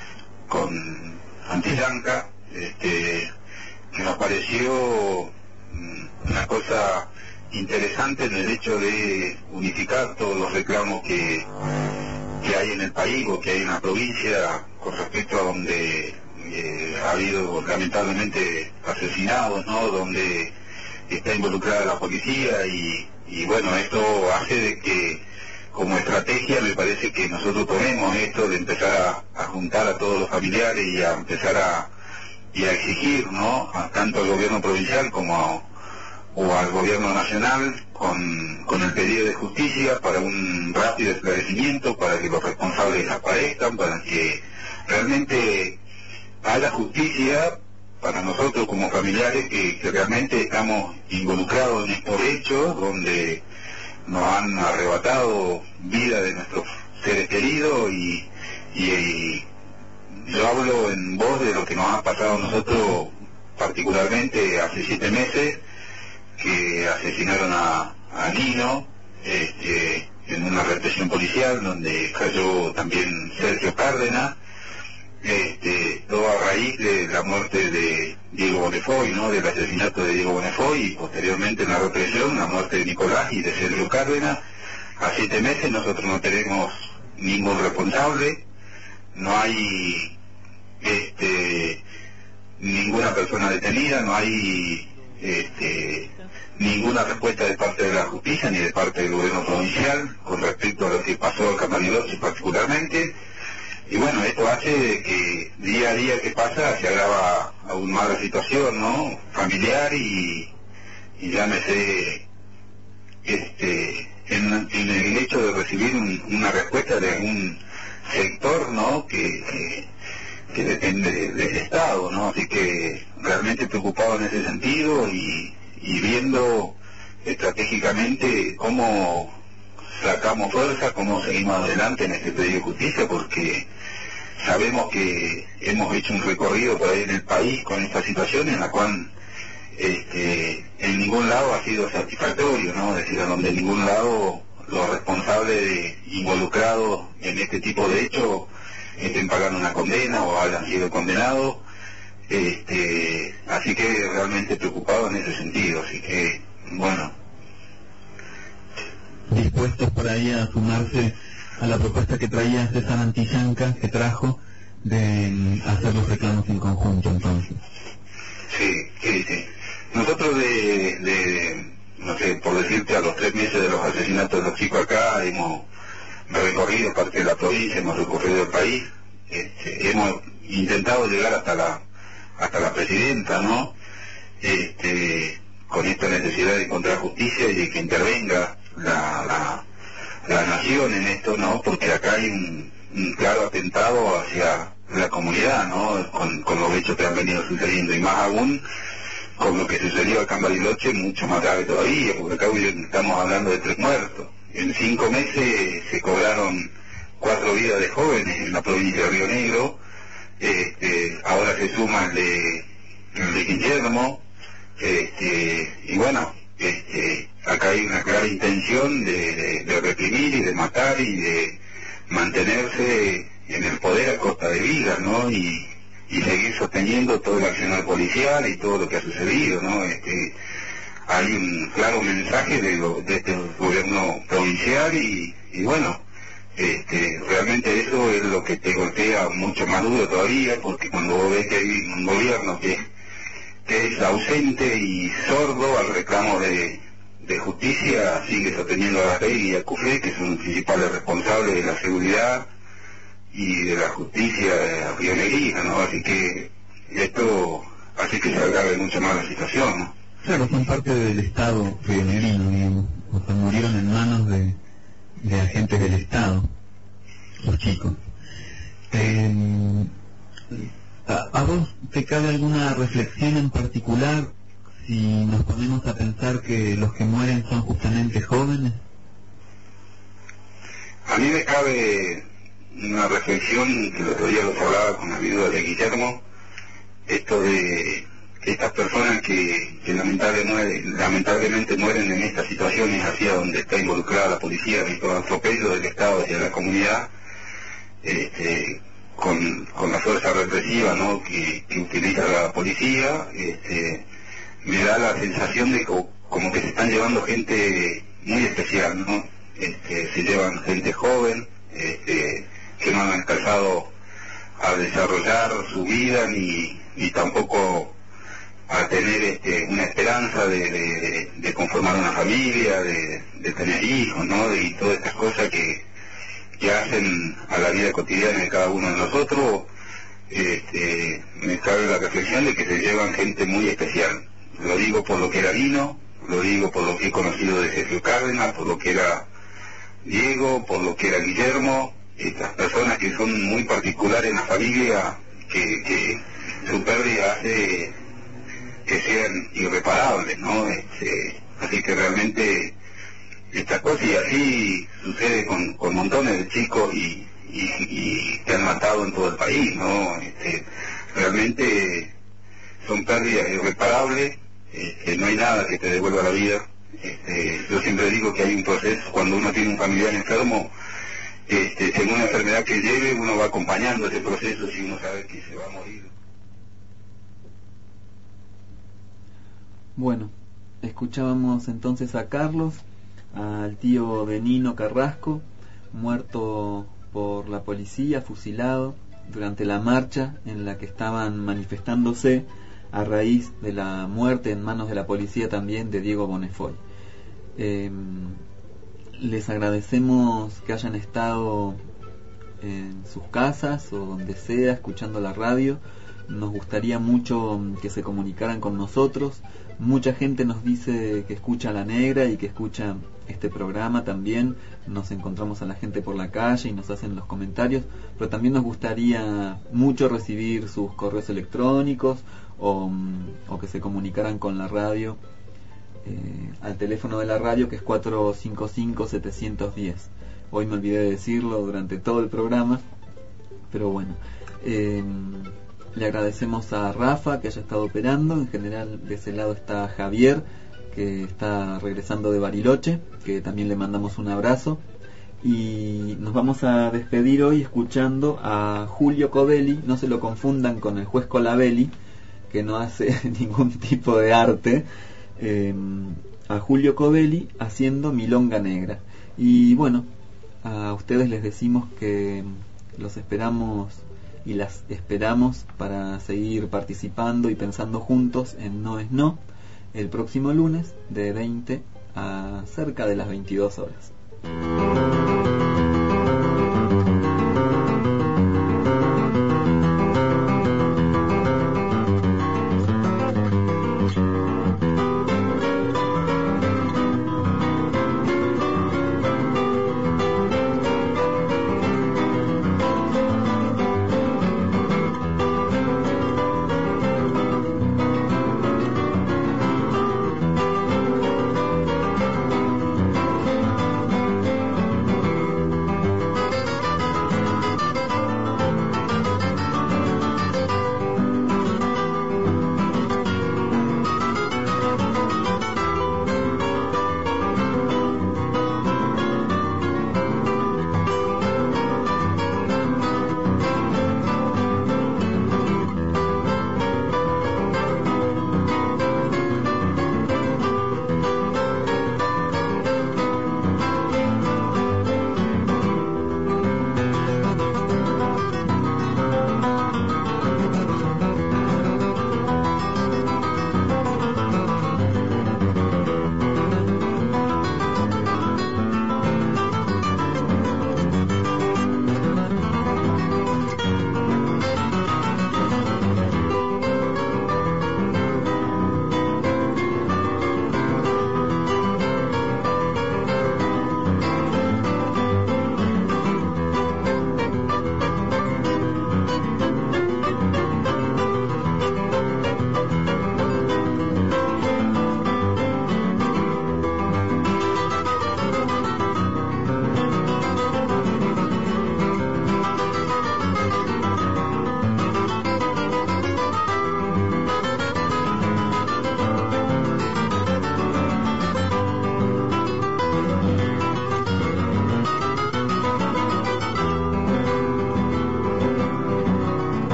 con Antillanca, este, que nos pareció una cosa interesante en el hecho de unificar todos los reclamos que, que hay en el país o que hay en la provincia con respecto a donde eh, ha habido lamentablemente asesinados, ¿no? Donde está involucrada la policía y, y bueno, esto hace de que como estrategia me parece que nosotros tomemos esto de empezar a, a juntar a todos los familiares y a empezar a, y a exigir, ¿no? A tanto al gobierno provincial como a, o al gobierno nacional con, con el pedido de justicia para un rápido esclarecimiento, para que los responsables aparezcan, para que realmente haya justicia para nosotros como familiares que, que realmente estamos involucrados en estos hechos donde nos han arrebatado vida de nuestros seres queridos y, y, y yo hablo en voz de lo que nos ha pasado a nosotros particularmente hace siete meses que asesinaron a, a Nino este, en una represión policial donde cayó también Sergio Cárdenas, este, todo a raíz de la muerte de Diego Bonnefoy, ¿no? Del asesinato de Diego Bonnefoy y posteriormente en la represión la muerte de Nicolás y de Sergio Cárdenas. A siete meses nosotros no tenemos ningún responsable, no hay este, ninguna persona detenida, no hay este, ninguna respuesta de parte de la justicia ni de parte del gobierno provincial con respecto a lo que pasó en Camariloche particularmente. Y bueno, esto hace que día a día que pasa se agrava aún más la situación, ¿no? Familiar y, y llámese este, en, en el hecho de recibir un, una respuesta de algún sector, ¿no? Que, que, que depende de, del Estado, ¿no? Así que realmente preocupado en ese sentido y, y viendo estratégicamente cómo sacamos fuerza, cómo seguimos adelante en este pedido de justicia, porque sabemos que hemos hecho un recorrido por ahí en el país con esta situación en la cual este, en ningún lado ha sido satisfactorio, ¿no? Es decir, donde en ningún lado los responsables de, involucrados en este tipo de hechos estén pagando una condena o hayan sido condenados, este, así que realmente preocupado en ese sentido, así que bueno. Dispuestos por ahí a sumarse a la propuesta que traía César Antillanca, que trajo, de mm, hacer los reclamos en conjunto, entonces. Sí, sí, sí. Nosotros de, de, no sé, por decirte, a los tres meses de los asesinatos de los chicos acá, hemos recorrido parte de la provincia, hemos recorrido el país, este, hemos intentado llegar hasta la hasta la presidenta, ¿no? Este, con esta necesidad de encontrar justicia y de que intervenga la, la, la nación en esto, ¿no? Porque acá hay un, un claro atentado hacia la comunidad, ¿no? Con, con los hechos que han venido sucediendo y más aún con lo que sucedió acá en Bariloche, mucho más grave todavía, porque acá hoy estamos hablando de tres muertos. En cinco meses se cobraron cuatro vidas de jóvenes en la provincia de Río Negro, este, ahora se suma el de, el de Guillermo, este, y bueno, este, acá hay una clara intención de, de, de reprimir y de matar y de mantenerse en el poder a costa de vida, ¿no? Y, y seguir sosteniendo todo el accionar policial y todo lo que ha sucedido, ¿no? Este, hay un claro mensaje de, lo, de este gobierno provincial y, y bueno, este, realmente eso es lo que te golpea mucho más duro todavía, porque cuando vos ves que hay un gobierno que, que es ausente y sordo al reclamo de, de justicia, sigue sosteniendo a la ley y a CUFE, que son los principales responsables de la seguridad y de la justicia rionegrina, ¿no? Así que esto hace que se agrave mucho más la situación, ¿no? Claro, son parte del Estado rionegrino, digamos, o sea, murieron en manos de, de agentes del Estado, los chicos. Eh, ¿a, ¿A vos te cabe alguna reflexión en particular si nos ponemos a pensar que los que mueren son justamente jóvenes? a mí me cabe una reflexión que el otro día lo hablaba con la viuda de Guillermo, esto de que estas personas que, que lamentable muere, lamentablemente mueren en estas situaciones hacia donde está involucrada la policía, en estos atropellos del Estado hacia la comunidad, este, con, con la fuerza represiva, ¿no?, que, que utiliza la policía, este, me da la sensación de co, como que se están llevando gente muy especial, ¿no? Este, se llevan gente joven, este, que no han alcanzado a desarrollar su vida ni, ni tampoco a tener este, una esperanza de, de, de conformar una familia, de, de tener hijos, ¿no? Y todas estas cosas que, que hacen a la vida cotidiana de cada uno de nosotros. Este, me cabe la reflexión de que se llevan gente muy especial. Lo digo por lo que era Lino, lo digo por lo que he conocido de Sergio Cárdenas, por lo que era Diego, por lo que era Guillermo, estas personas que son muy particulares en la familia, que, que su pérdida hace que sean irreparables, ¿no? Este, así que realmente estas cosas, y así sucede con, con montones de chicos y, y, y que han matado en todo el país, ¿no? Este, realmente son pérdidas irreparables, este, no hay nada que te devuelva la vida. Este, yo siempre digo que hay un proceso, cuando uno tiene un familiar enfermo, este, según la enfermedad que lleve, uno va acompañando ese proceso si uno sabe que se va a morir. Bueno, escuchábamos entonces a Carlos, al tío de Nino Carrasco, muerto por la policía, fusilado durante la marcha en la que estaban manifestándose a raíz de la muerte en manos de la policía también de Diego Bonnefoy. Eh, les agradecemos que hayan estado en sus casas o donde sea escuchando la radio. Nos gustaría mucho que se comunicaran con nosotros. Mucha gente nos dice que escucha La Negra y que escucha este programa también. Nos encontramos a la gente por la calle y nos hacen los comentarios, pero también nos gustaría mucho recibir sus correos electrónicos o, o que se comunicaran con la radio eh, al teléfono de la radio, que es cuatro cinco cinco, siete uno cero. Hoy me olvidé de decirlo durante todo el programa, pero bueno, eh, le agradecemos a Rafa que haya estado operando. En general de ese lado está Javier, que está regresando de Bariloche, que también le mandamos un abrazo. Y nos vamos a despedir hoy escuchando a Julio Covelli. No se lo confundan con el juez Colabelli, que no hace ningún tipo de arte. eh, a Julio Covelli haciendo Milonga Negra. Y bueno, a ustedes les decimos que los esperamos y las esperamos para seguir participando y pensando juntos en No es No el próximo lunes de veinte a cerca de las veintidós horas.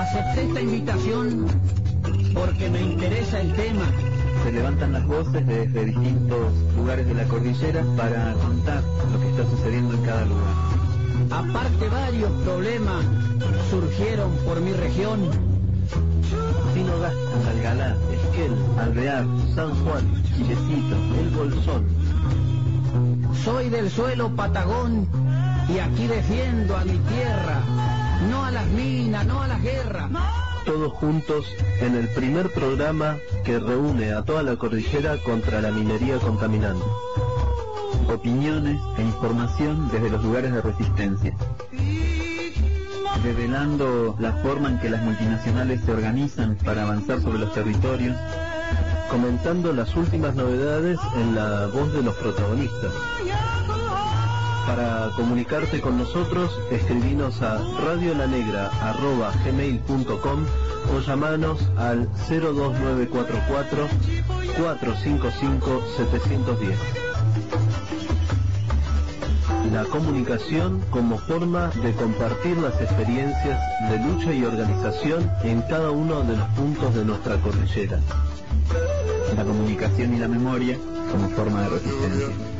Acepté esta invitación porque me interesa el tema. Se levantan las voces desde distintos lugares de la cordillera para contar lo que está sucediendo en cada lugar. Aparte, varios problemas surgieron por mi región. Pino Gastas, Algalá, Esquel, Alvear, San Juan, Chilecito, El Bolsón. Soy del suelo patagón y aquí defiendo a mi tierra, no a las minas, no a las guerras. Todos juntos en el primer programa que reúne a toda la cordillera contra la minería contaminante. Opiniones e información desde los lugares de resistencia, revelando la forma en que las multinacionales se organizan para avanzar sobre los territorios, comentando las últimas novedades en la voz de los protagonistas. Para comunicarte con nosotros, escribinos a radiolanegra arroba gmail punto com o llamanos al cero dos nueve cuatro cuatro, cuatro cinco cinco, siete uno cero. La comunicación como forma de compartir las experiencias de lucha y organización en cada uno de los puntos de nuestra cordillera. La comunicación y la memoria como forma de resistencia.